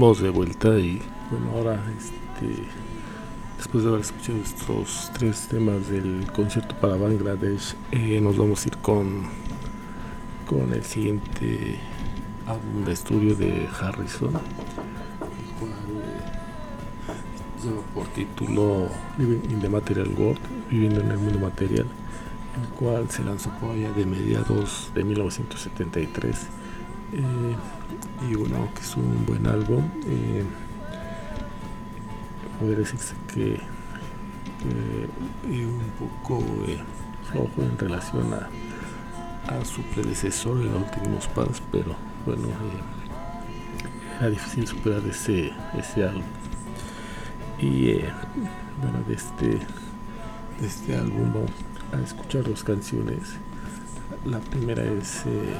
estamos de vuelta y bueno, ahora este, después de haber escuchado estos tres temas del concierto para Bangladesh, eh, nos vamos a ir con, con el siguiente álbum de estudio de Harrison, el cual eh, lleva por título Living in the Material World, viviendo en el mundo material, el cual se lanzó por allá de mediados de mil novecientos setenta y tres. Eh, y bueno, que es un buen álbum, eh, podría decirse que, que eh, un poco eh, flojo en relación a, a su predecesor en los últimos pasos, pero bueno, eh, era difícil superar ese, ese álbum. Y eh, bueno, de este, de este álbum vamos a escuchar dos canciones. La primera es eh,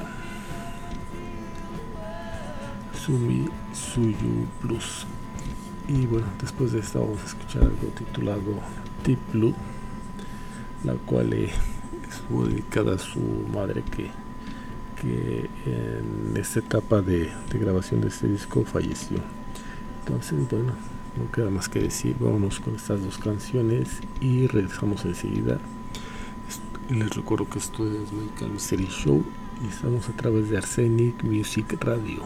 Sumi Suyu Plus, y bueno, después de esta vamos a escuchar algo titulado Deep Blue, la cual eh, estuvo dedicada a su madre, que, que en esta etapa de, de grabación de este disco falleció. Entonces bueno, no queda más que decir, vámonos con estas dos canciones y regresamos enseguida. Les recuerdo que esto es Medical Mystery Show y estamos a través de Arsenic Music Radio.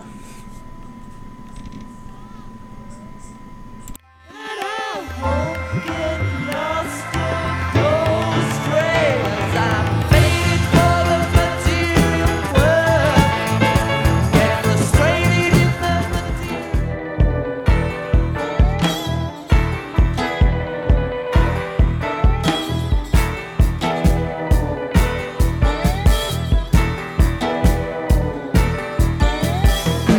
Thank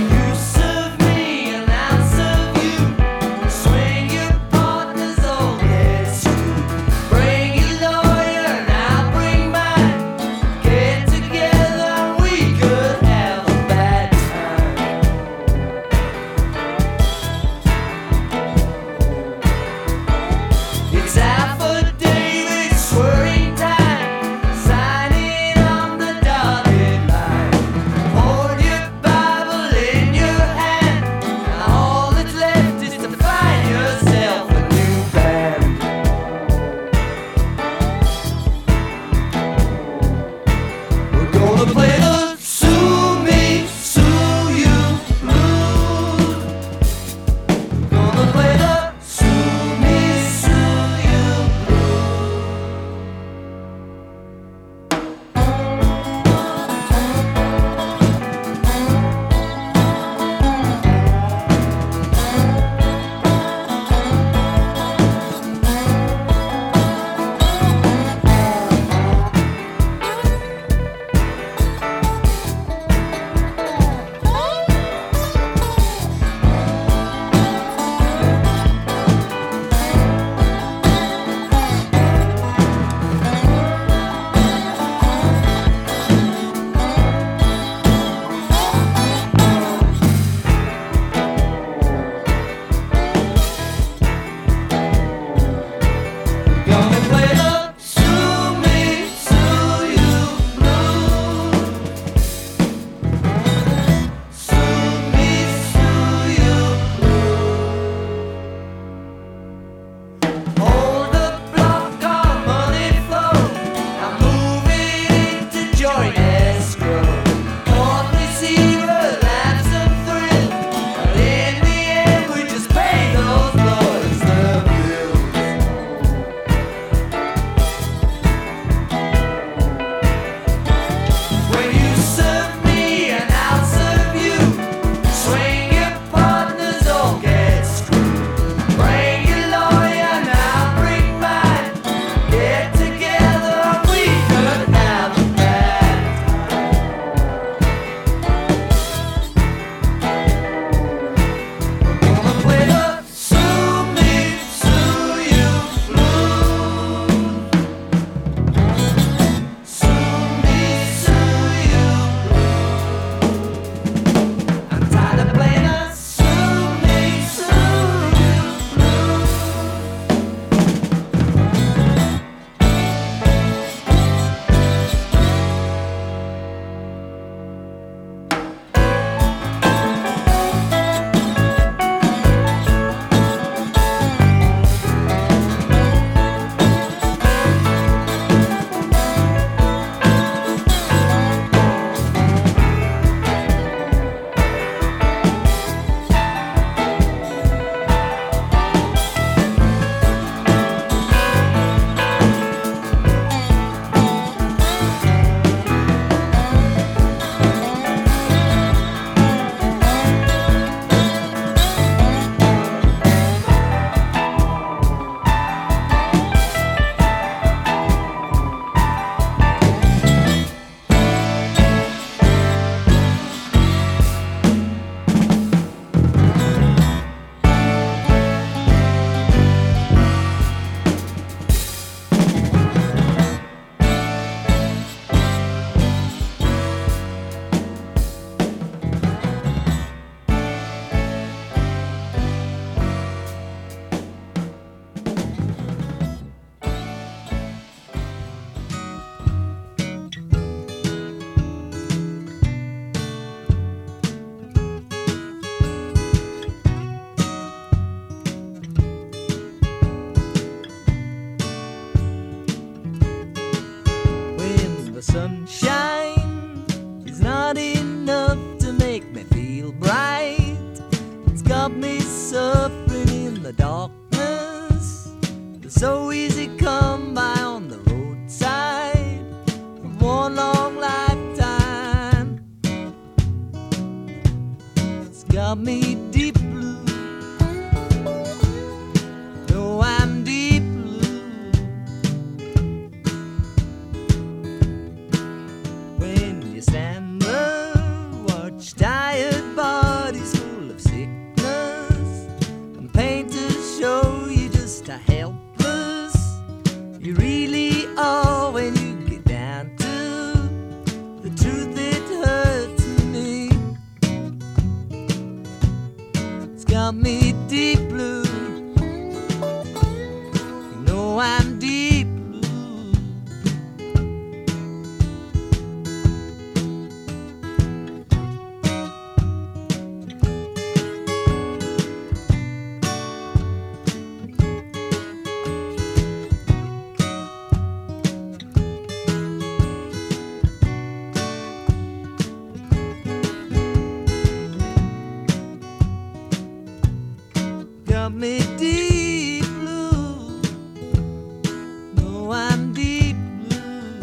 sunshine is not enough to make me feel bright. It's got me suffering in the darkness. It's so easy come by on the roadside of one long lifetime. It's got me deep blue. No, I'm deep blue. When you stand there, watch tired bodies full of sickness, and painters show you just how helpless you really are when you get down to the truth. It hurts me. It's got me deep blue. You know I'm deep blue. Got me deep blue. No, I'm deep blue.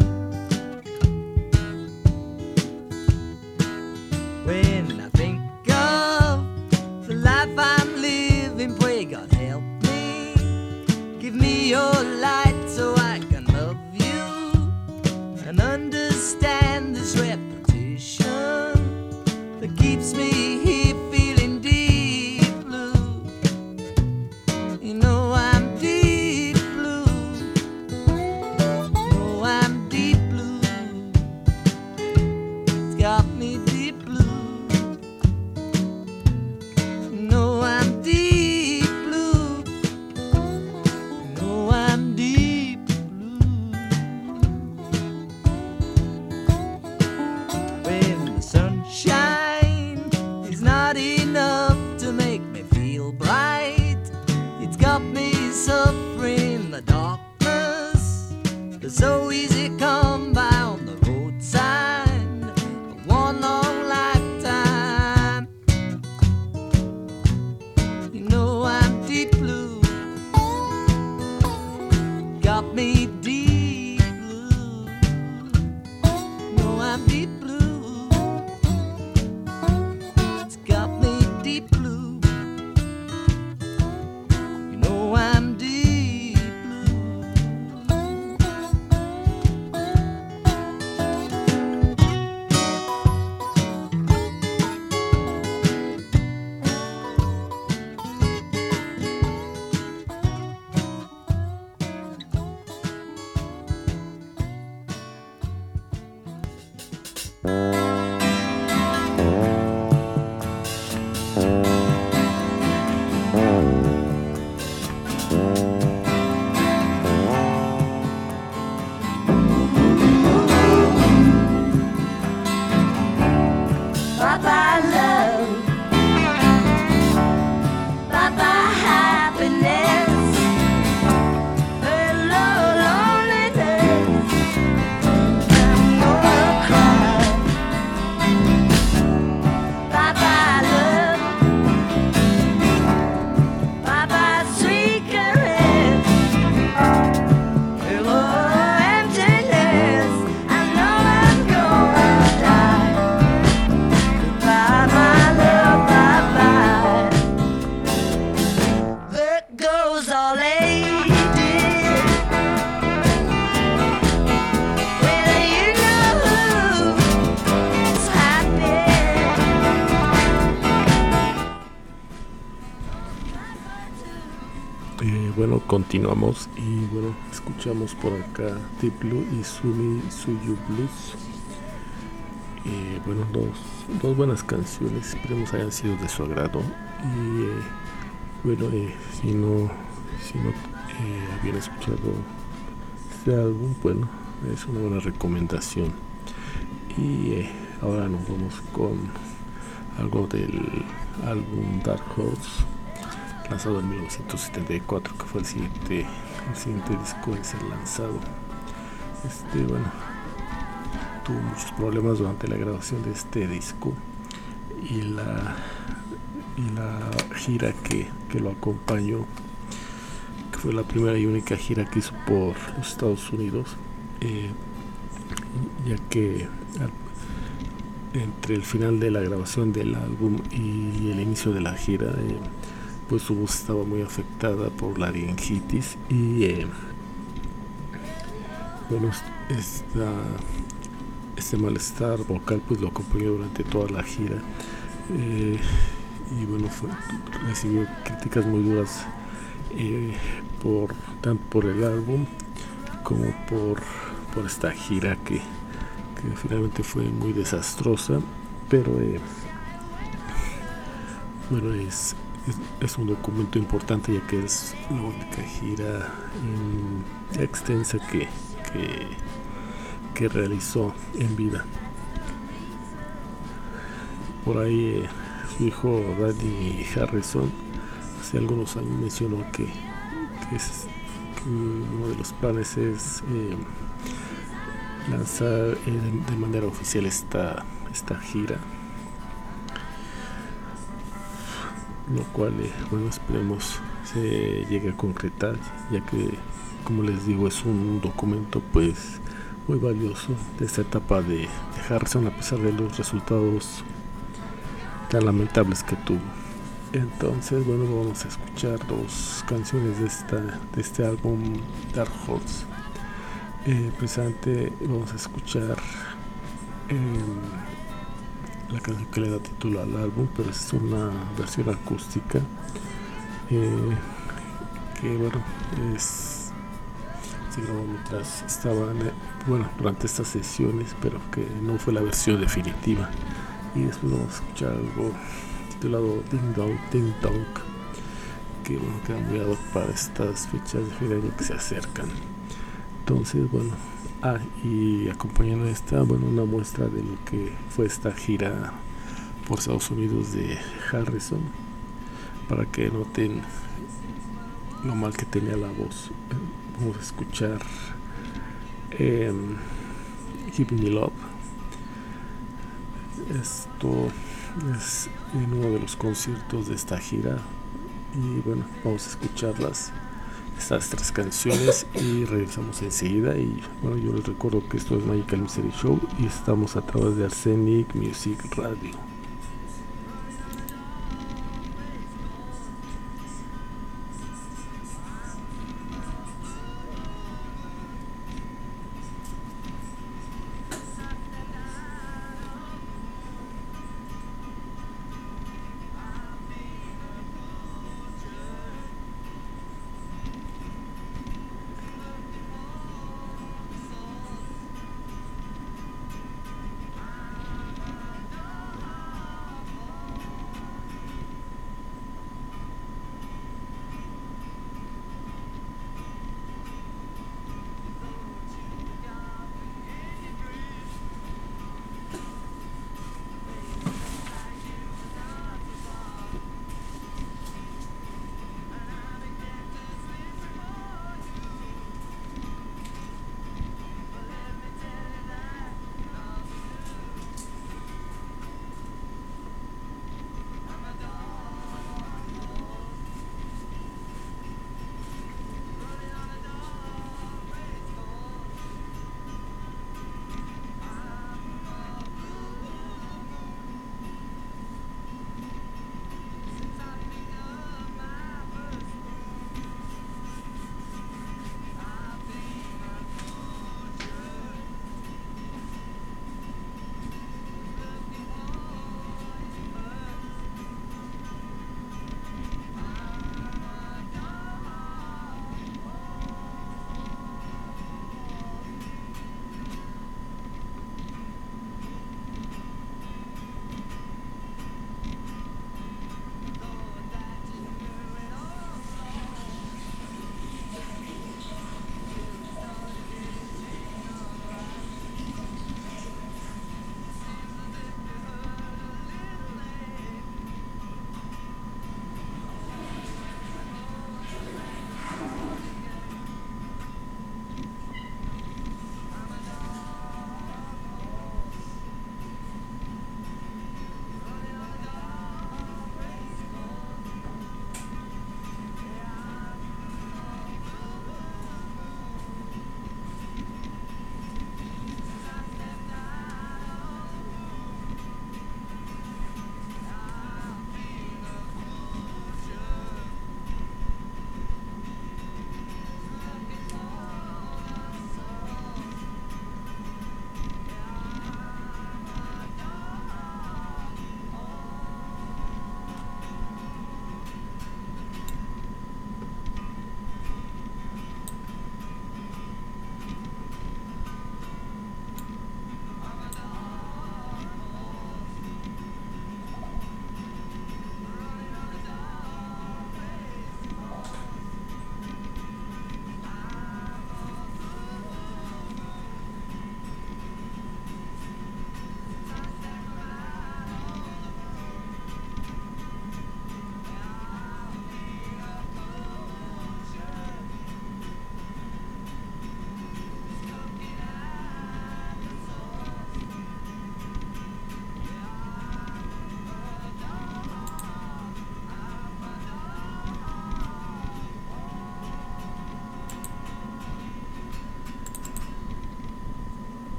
When I think of the life I'm living, pray God help me. Give me your light so I can love you and understand this repetition that keeps me here feeling deep blue. You know I'm deep blue. No, I'm deep blue. It's got me deep blue. No, I'm deep blue. No, I'm deep blue. When the sunshine is not enough to make me feel bright, it's got me suffering in the darkness. It's so easy come by on the roadside of one long lifetime. You know I'm deep blue. Got me deep blue. No, I'm deep blue. It's got me deep blue. You know I'm deep blue. Bye-bye love, bye-bye happiness, hello loneliness, I'm gonna cry. Bye-bye love, bye-bye sweet caress, hello emptiness, I know I'm gonna die. Bye, my love, bye, bye. There goes our lady. Well, you know who's happy. Eh, bueno, continuamos y bueno, escuchamos por acá Deep Blue y Sumi Suyu Blues. Eh, bueno, dos, dos buenas canciones, esperemos hayan sido de su agrado. Y eh, bueno, eh, si no, si no eh, habían escuchado este álbum, bueno, es una buena recomendación. Y eh, ahora nos vamos con algo del álbum Dark Horse, lanzado en mil novecientos setenta y cuatro, que fue el siguiente, el siguiente disco en ser lanzado. Este, bueno, tuvo muchos problemas durante la grabación de este disco y la, y la gira que, que lo acompañó, que fue la primera y única gira que hizo por los Estados Unidos, eh, ya que al, entre el final de la grabación del álbum y el inicio de la gira, eh, pues su voz estaba muy afectada por laringitis y eh, bueno, esta, este malestar vocal pues lo acompañó durante toda la gira, eh, y bueno, fue, recibió críticas muy duras, eh, por tanto por el álbum como por, por esta gira que, que finalmente fue muy desastrosa, pero eh, bueno, es, es, es un documento importante, ya que es la única gira en, extensa que, que, que realizó en vida. Por ahí eh, su hijo Danny Harrison hace algunos años mencionó que, que, es, que uno de los planes es eh, lanzar eh, de, de manera oficial esta, esta gira, lo cual eh, bueno, esperemos se llegue a concretar, ya que, como les digo, es un documento pues muy valioso de esta etapa de, de Harrison, a pesar de los resultados tan lamentables que tuvo. Entonces, bueno, vamos a escuchar dos canciones de esta de este álbum, Dark Horse. Eh, precisamente vamos a escuchar eh, la canción que le da título al álbum, pero es una versión acústica, eh, que bueno, es, se grabó mientras estaban, eh, bueno, durante estas sesiones, pero que no fue la versión definitiva. Y después vamos a escuchar algo titulado Ding Dong, Ding Dong, que bueno, queda muy ad hoc para estas fechas de fin de año que se acercan. Entonces, bueno, ah, y acompañando esta, bueno, una muestra de lo que fue esta gira por Estados Unidos de Harrison, para que noten lo mal que tenía la voz. Vamos a escuchar eh, Give Me Love. Esto es en uno de los conciertos de esta gira, y bueno, vamos a escucharlas, estas tres canciones, y regresamos enseguida. Y bueno, yo les recuerdo que esto es Magical Mystery Show y estamos a través de Arsenic Music Radio.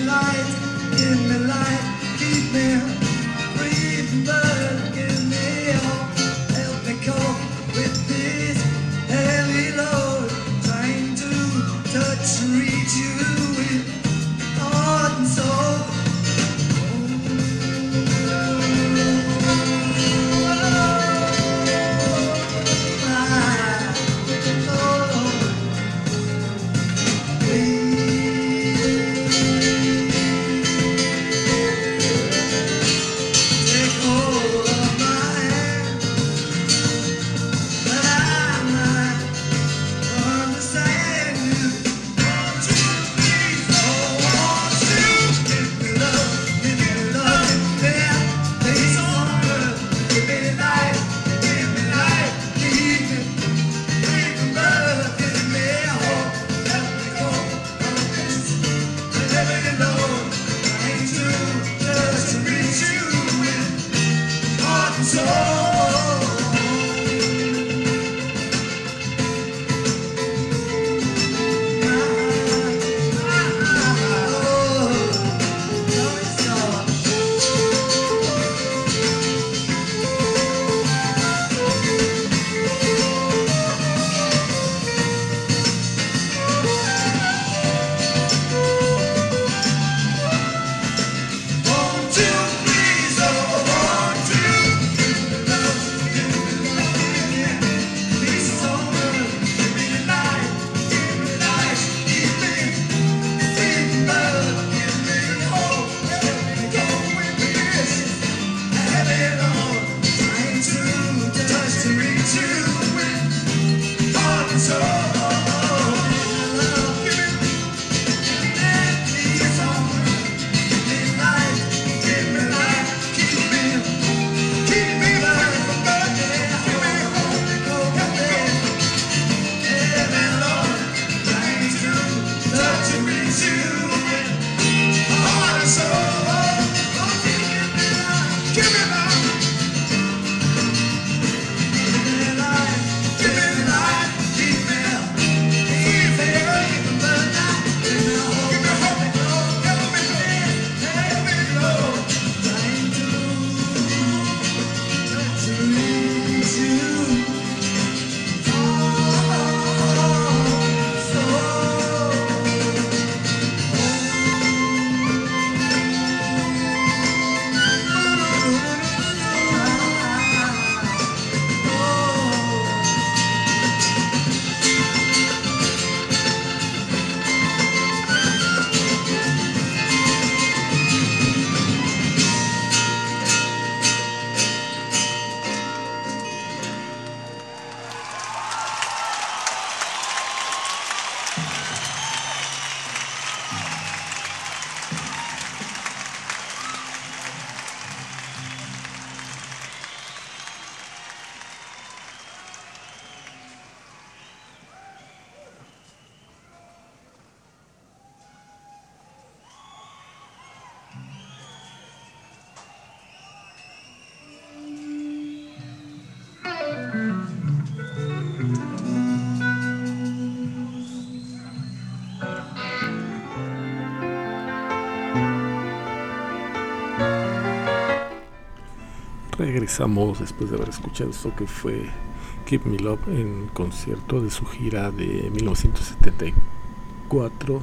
Regresamos después de haber escuchado esto que fue Keep Me Love en concierto de su gira de mil novecientos setenta y cuatro,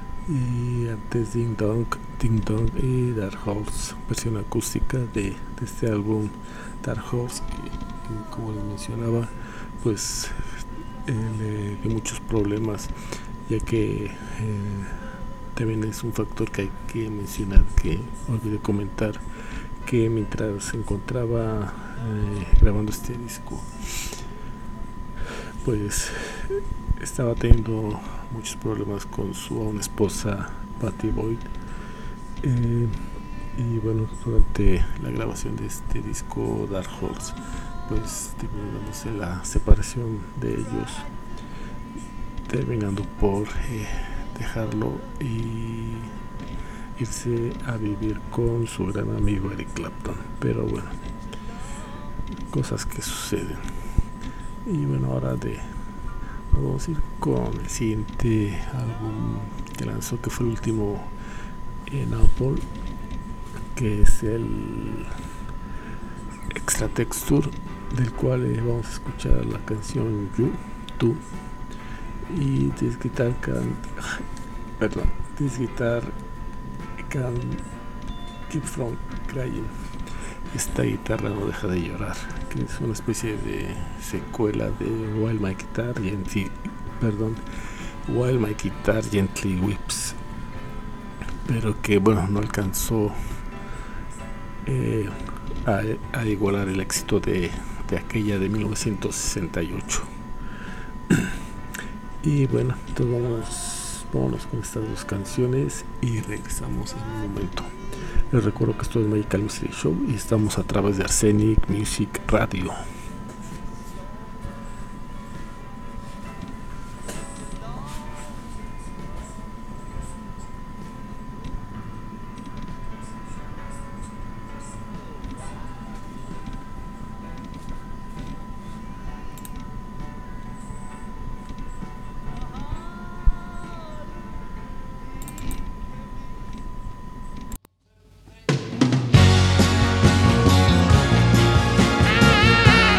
y antes Ding Dong, Ding Dong y Dark Horse, versión acústica de, de este álbum Dark Horse, que, que como les mencionaba, pues eh, le dio muchos problemas, ya que eh, también es un factor que hay que mencionar, que olvidé comentar, que mientras se encontraba eh, grabando este disco, pues estaba teniendo muchos problemas con su aún esposa Pattie Boyd, eh, y bueno, durante la grabación de este disco Dark Horse, pues terminó dándose la separación de ellos, terminando por eh, dejarlo y irse a vivir con su gran amigo Eric Clapton. Pero bueno, cosas que suceden. Y bueno, ahora de vamos a ir con el siguiente álbum que lanzó, que fue el último en Apple, que es el Extra Texture, del cual eh, vamos a escuchar la canción You, Tú, y This Guitar Can, perdón, This Guitar Can Keep From Crying. Esta guitarra no deja de llorar, que es una especie de secuela de While My Guitar Gently, perdón, While My Guitar Gently Weeps, pero que bueno, no alcanzó eh, a, a igualar el éxito de, de aquella de mil novecientos sesenta y ocho. Y bueno, entonces vamos, vámonos con estas dos canciones y regresamos en un momento. Les recuerdo que esto es Magical Mystery Show y estamos a través de Arsenic Music Radio. Thank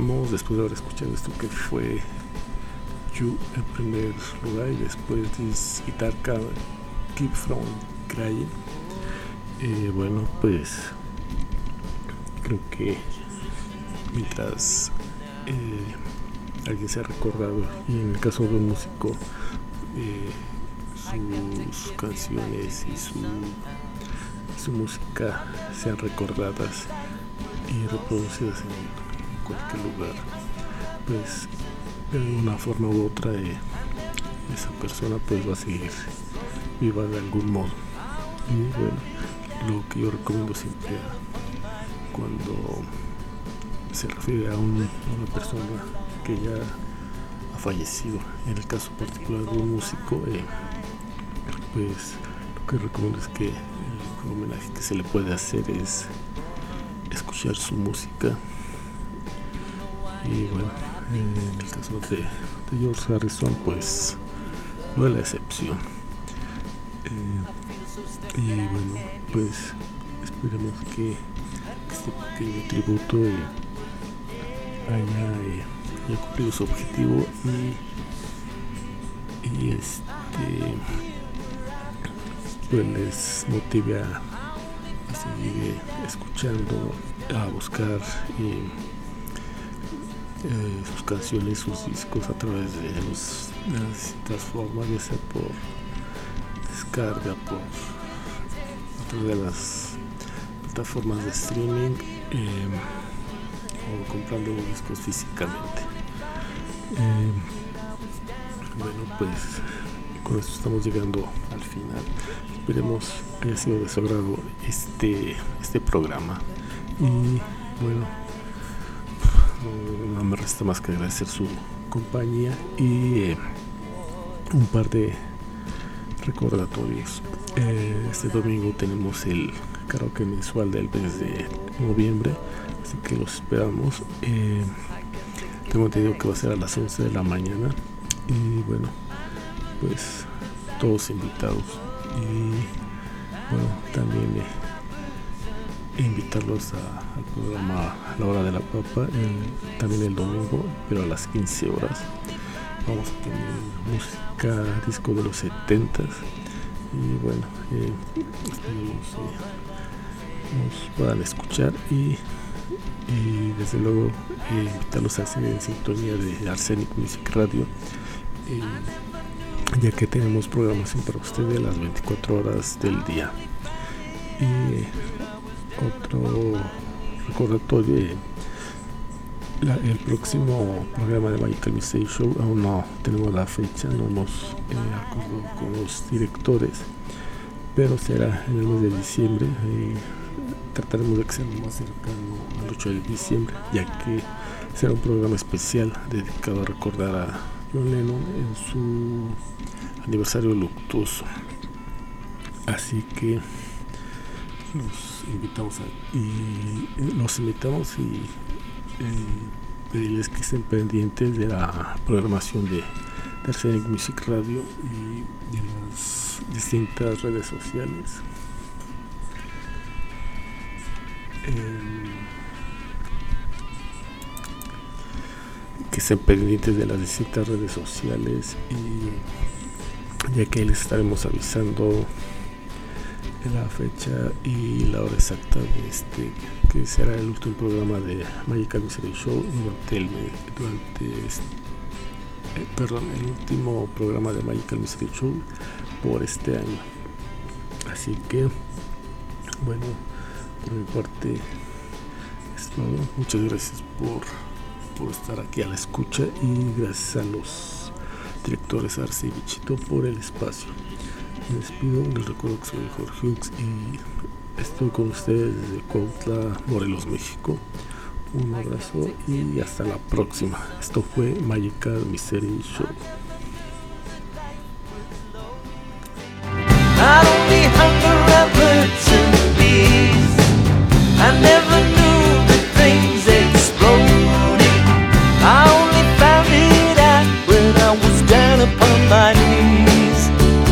regresamos después de haber escuchado esto que fue You en primer lugar y después This Guitar Can Keep From Crying. Eh, bueno, pues creo que mientras eh, alguien se ha recordado, y en el caso de un músico, eh, sus canciones y su, su música sean recordadas y reproducidas en cualquier lugar, pues de una forma u otra eh, esa persona pues va a seguir viva de algún modo. Y bueno, lo que yo recomiendo siempre a, cuando se refiere a, un, a una persona que ya ha fallecido, en el caso particular de un músico, eh, pues lo que recomiendo es que el homenaje que se le puede hacer es escuchar su música. Y bueno, en el caso de, de George Harrison, pues no es la excepción. Eh, y bueno, pues esperemos que, que este pequeño tributo eh, haya, eh, haya cumplido su objetivo y, y este pues les motive a, a seguir eh, escuchando, a buscar eh, eh, sus canciones, sus discos a través de, los, de las distintas formas, ya sea por descarga, por a través de las plataformas de streaming eh, o comprando los discos físicamente. Eh, bueno, pues con esto estamos llegando al final. Esperemos haya sido de su agrado este, este programa. Y bueno, no, no me resta más que agradecer su compañía y eh, un par de recordatorios. Eh, este domingo tenemos el karaoke mensual del mes de noviembre, así que los esperamos. Eh, tengo entendido que va a ser a las once de la mañana y bueno, pues todos invitados. Y bueno, también eh, invitarlos a, al programa a la hora de la papa, el, también el domingo, pero a las quince horas. Vamos a tener música, disco de los setentas y bueno, eh, esperemos eh, nos puedan escuchar y, y desde luego eh, invitarlos a seguir en sintonía de Arsenic Music Radio, eh, ya que tenemos programación para ustedes las veinticuatro horas del día. Y eh, otro recordatorio, eh, La, el próximo programa de Magical Mystery Show aún no tenemos la fecha, no hemos eh, acordado con los directores, pero será en el mes de diciembre. Eh, trataremos de que sea lo más cercano al ocho de diciembre, ya que será un programa especial dedicado a recordar a John Lennon en su aniversario luctuoso. Así que los invitamos a, y eh, los invitamos y Eh, pedirles que estén pendientes de la programación de, de Arsenic Music Radio y de las distintas redes sociales. Eh, que estén pendientes de las distintas redes sociales y ya que les estaremos avisando la fecha y la hora exacta de este que será el último programa de Magical Mystery Show durante el durante este, eh, perdón el último programa de Magical Mystery Show por este año. Así que bueno, por mi parte es todo. Muchas gracias por, por estar aquí a la escucha y gracias a los directores Arce y Bichito por el espacio. Me despido, les recuerdo que soy Jorge Hughes y estoy con ustedes desde Cuautla, Morelos, México. Un abrazo y hasta la próxima. Esto fue Magical Mystery Show. Not only hunger and birds and bees, I never knew that things exploded. I only found it out when I was down upon my knees,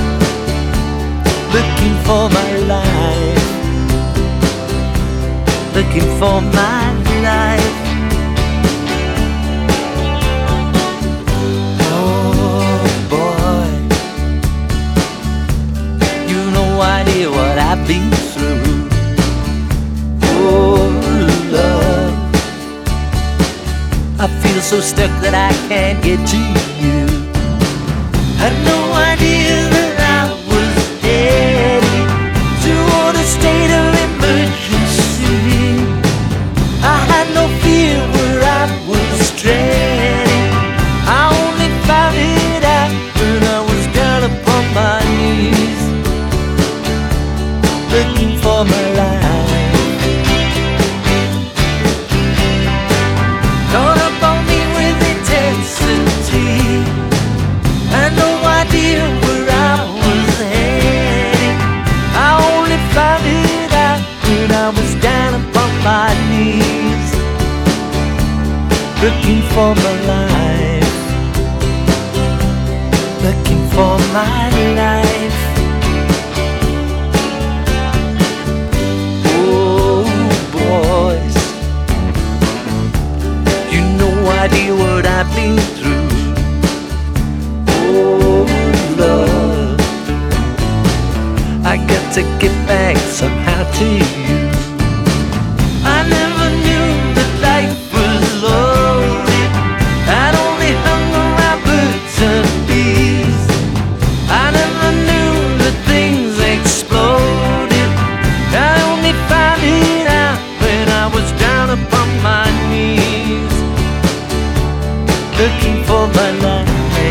looking for my life, looking for my life. been through. Oh, love, I feel so stuck that I can't get to you. Had no idea that I was heading toward a state of emergency. I had no fear where I was treading. I only found it out when I was down upon my knees, looking for my life. Caught up on me with intensity. Had no idea where I was heading. I only found it out when I was down upon my knees, looking for my life, looking for my life. Oh, boys, you no idea what I've been through. Oh, love, I got to get back somehow to you. I never knew that life was loaded. I'd only hung around birds and bees. I never knew that things exploded. I only found it out when I was down upon my knees, looking for my life.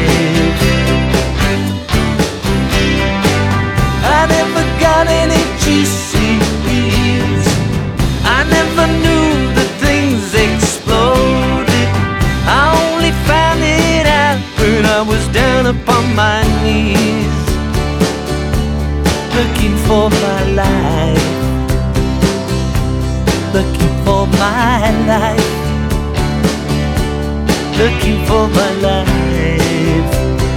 I never got any G C Bs. I never knew that things exploded. I only found it out when I was down upon my knees, looking for my life, looking for my life, looking for my life,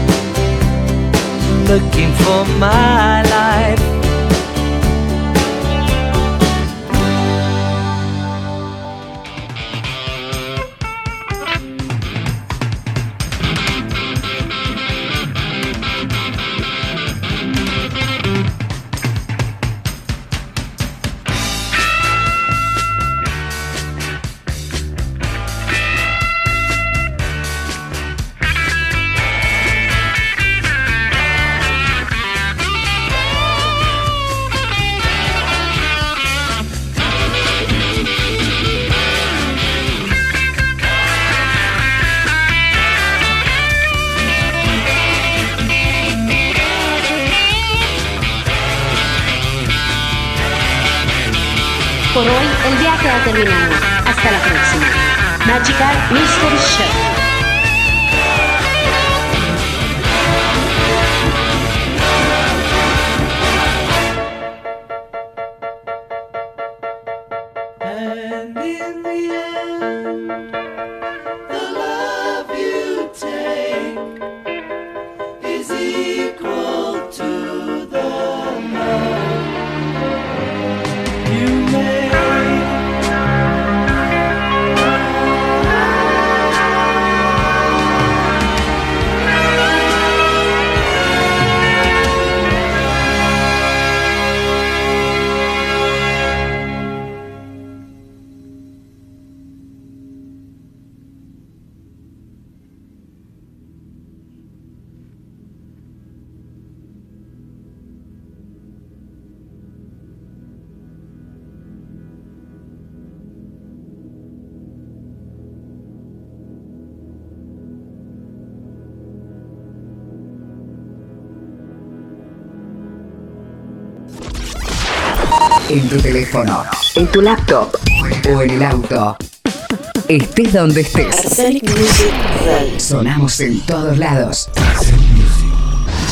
looking for my life. Por hoy el viaje ha terminado. Hasta la próxima. Magical Mystery Show. And in the end, the love you take is equal to the love you make. En tu teléfono, en tu laptop o en el auto. Estés donde estés. Sonamos en todos lados.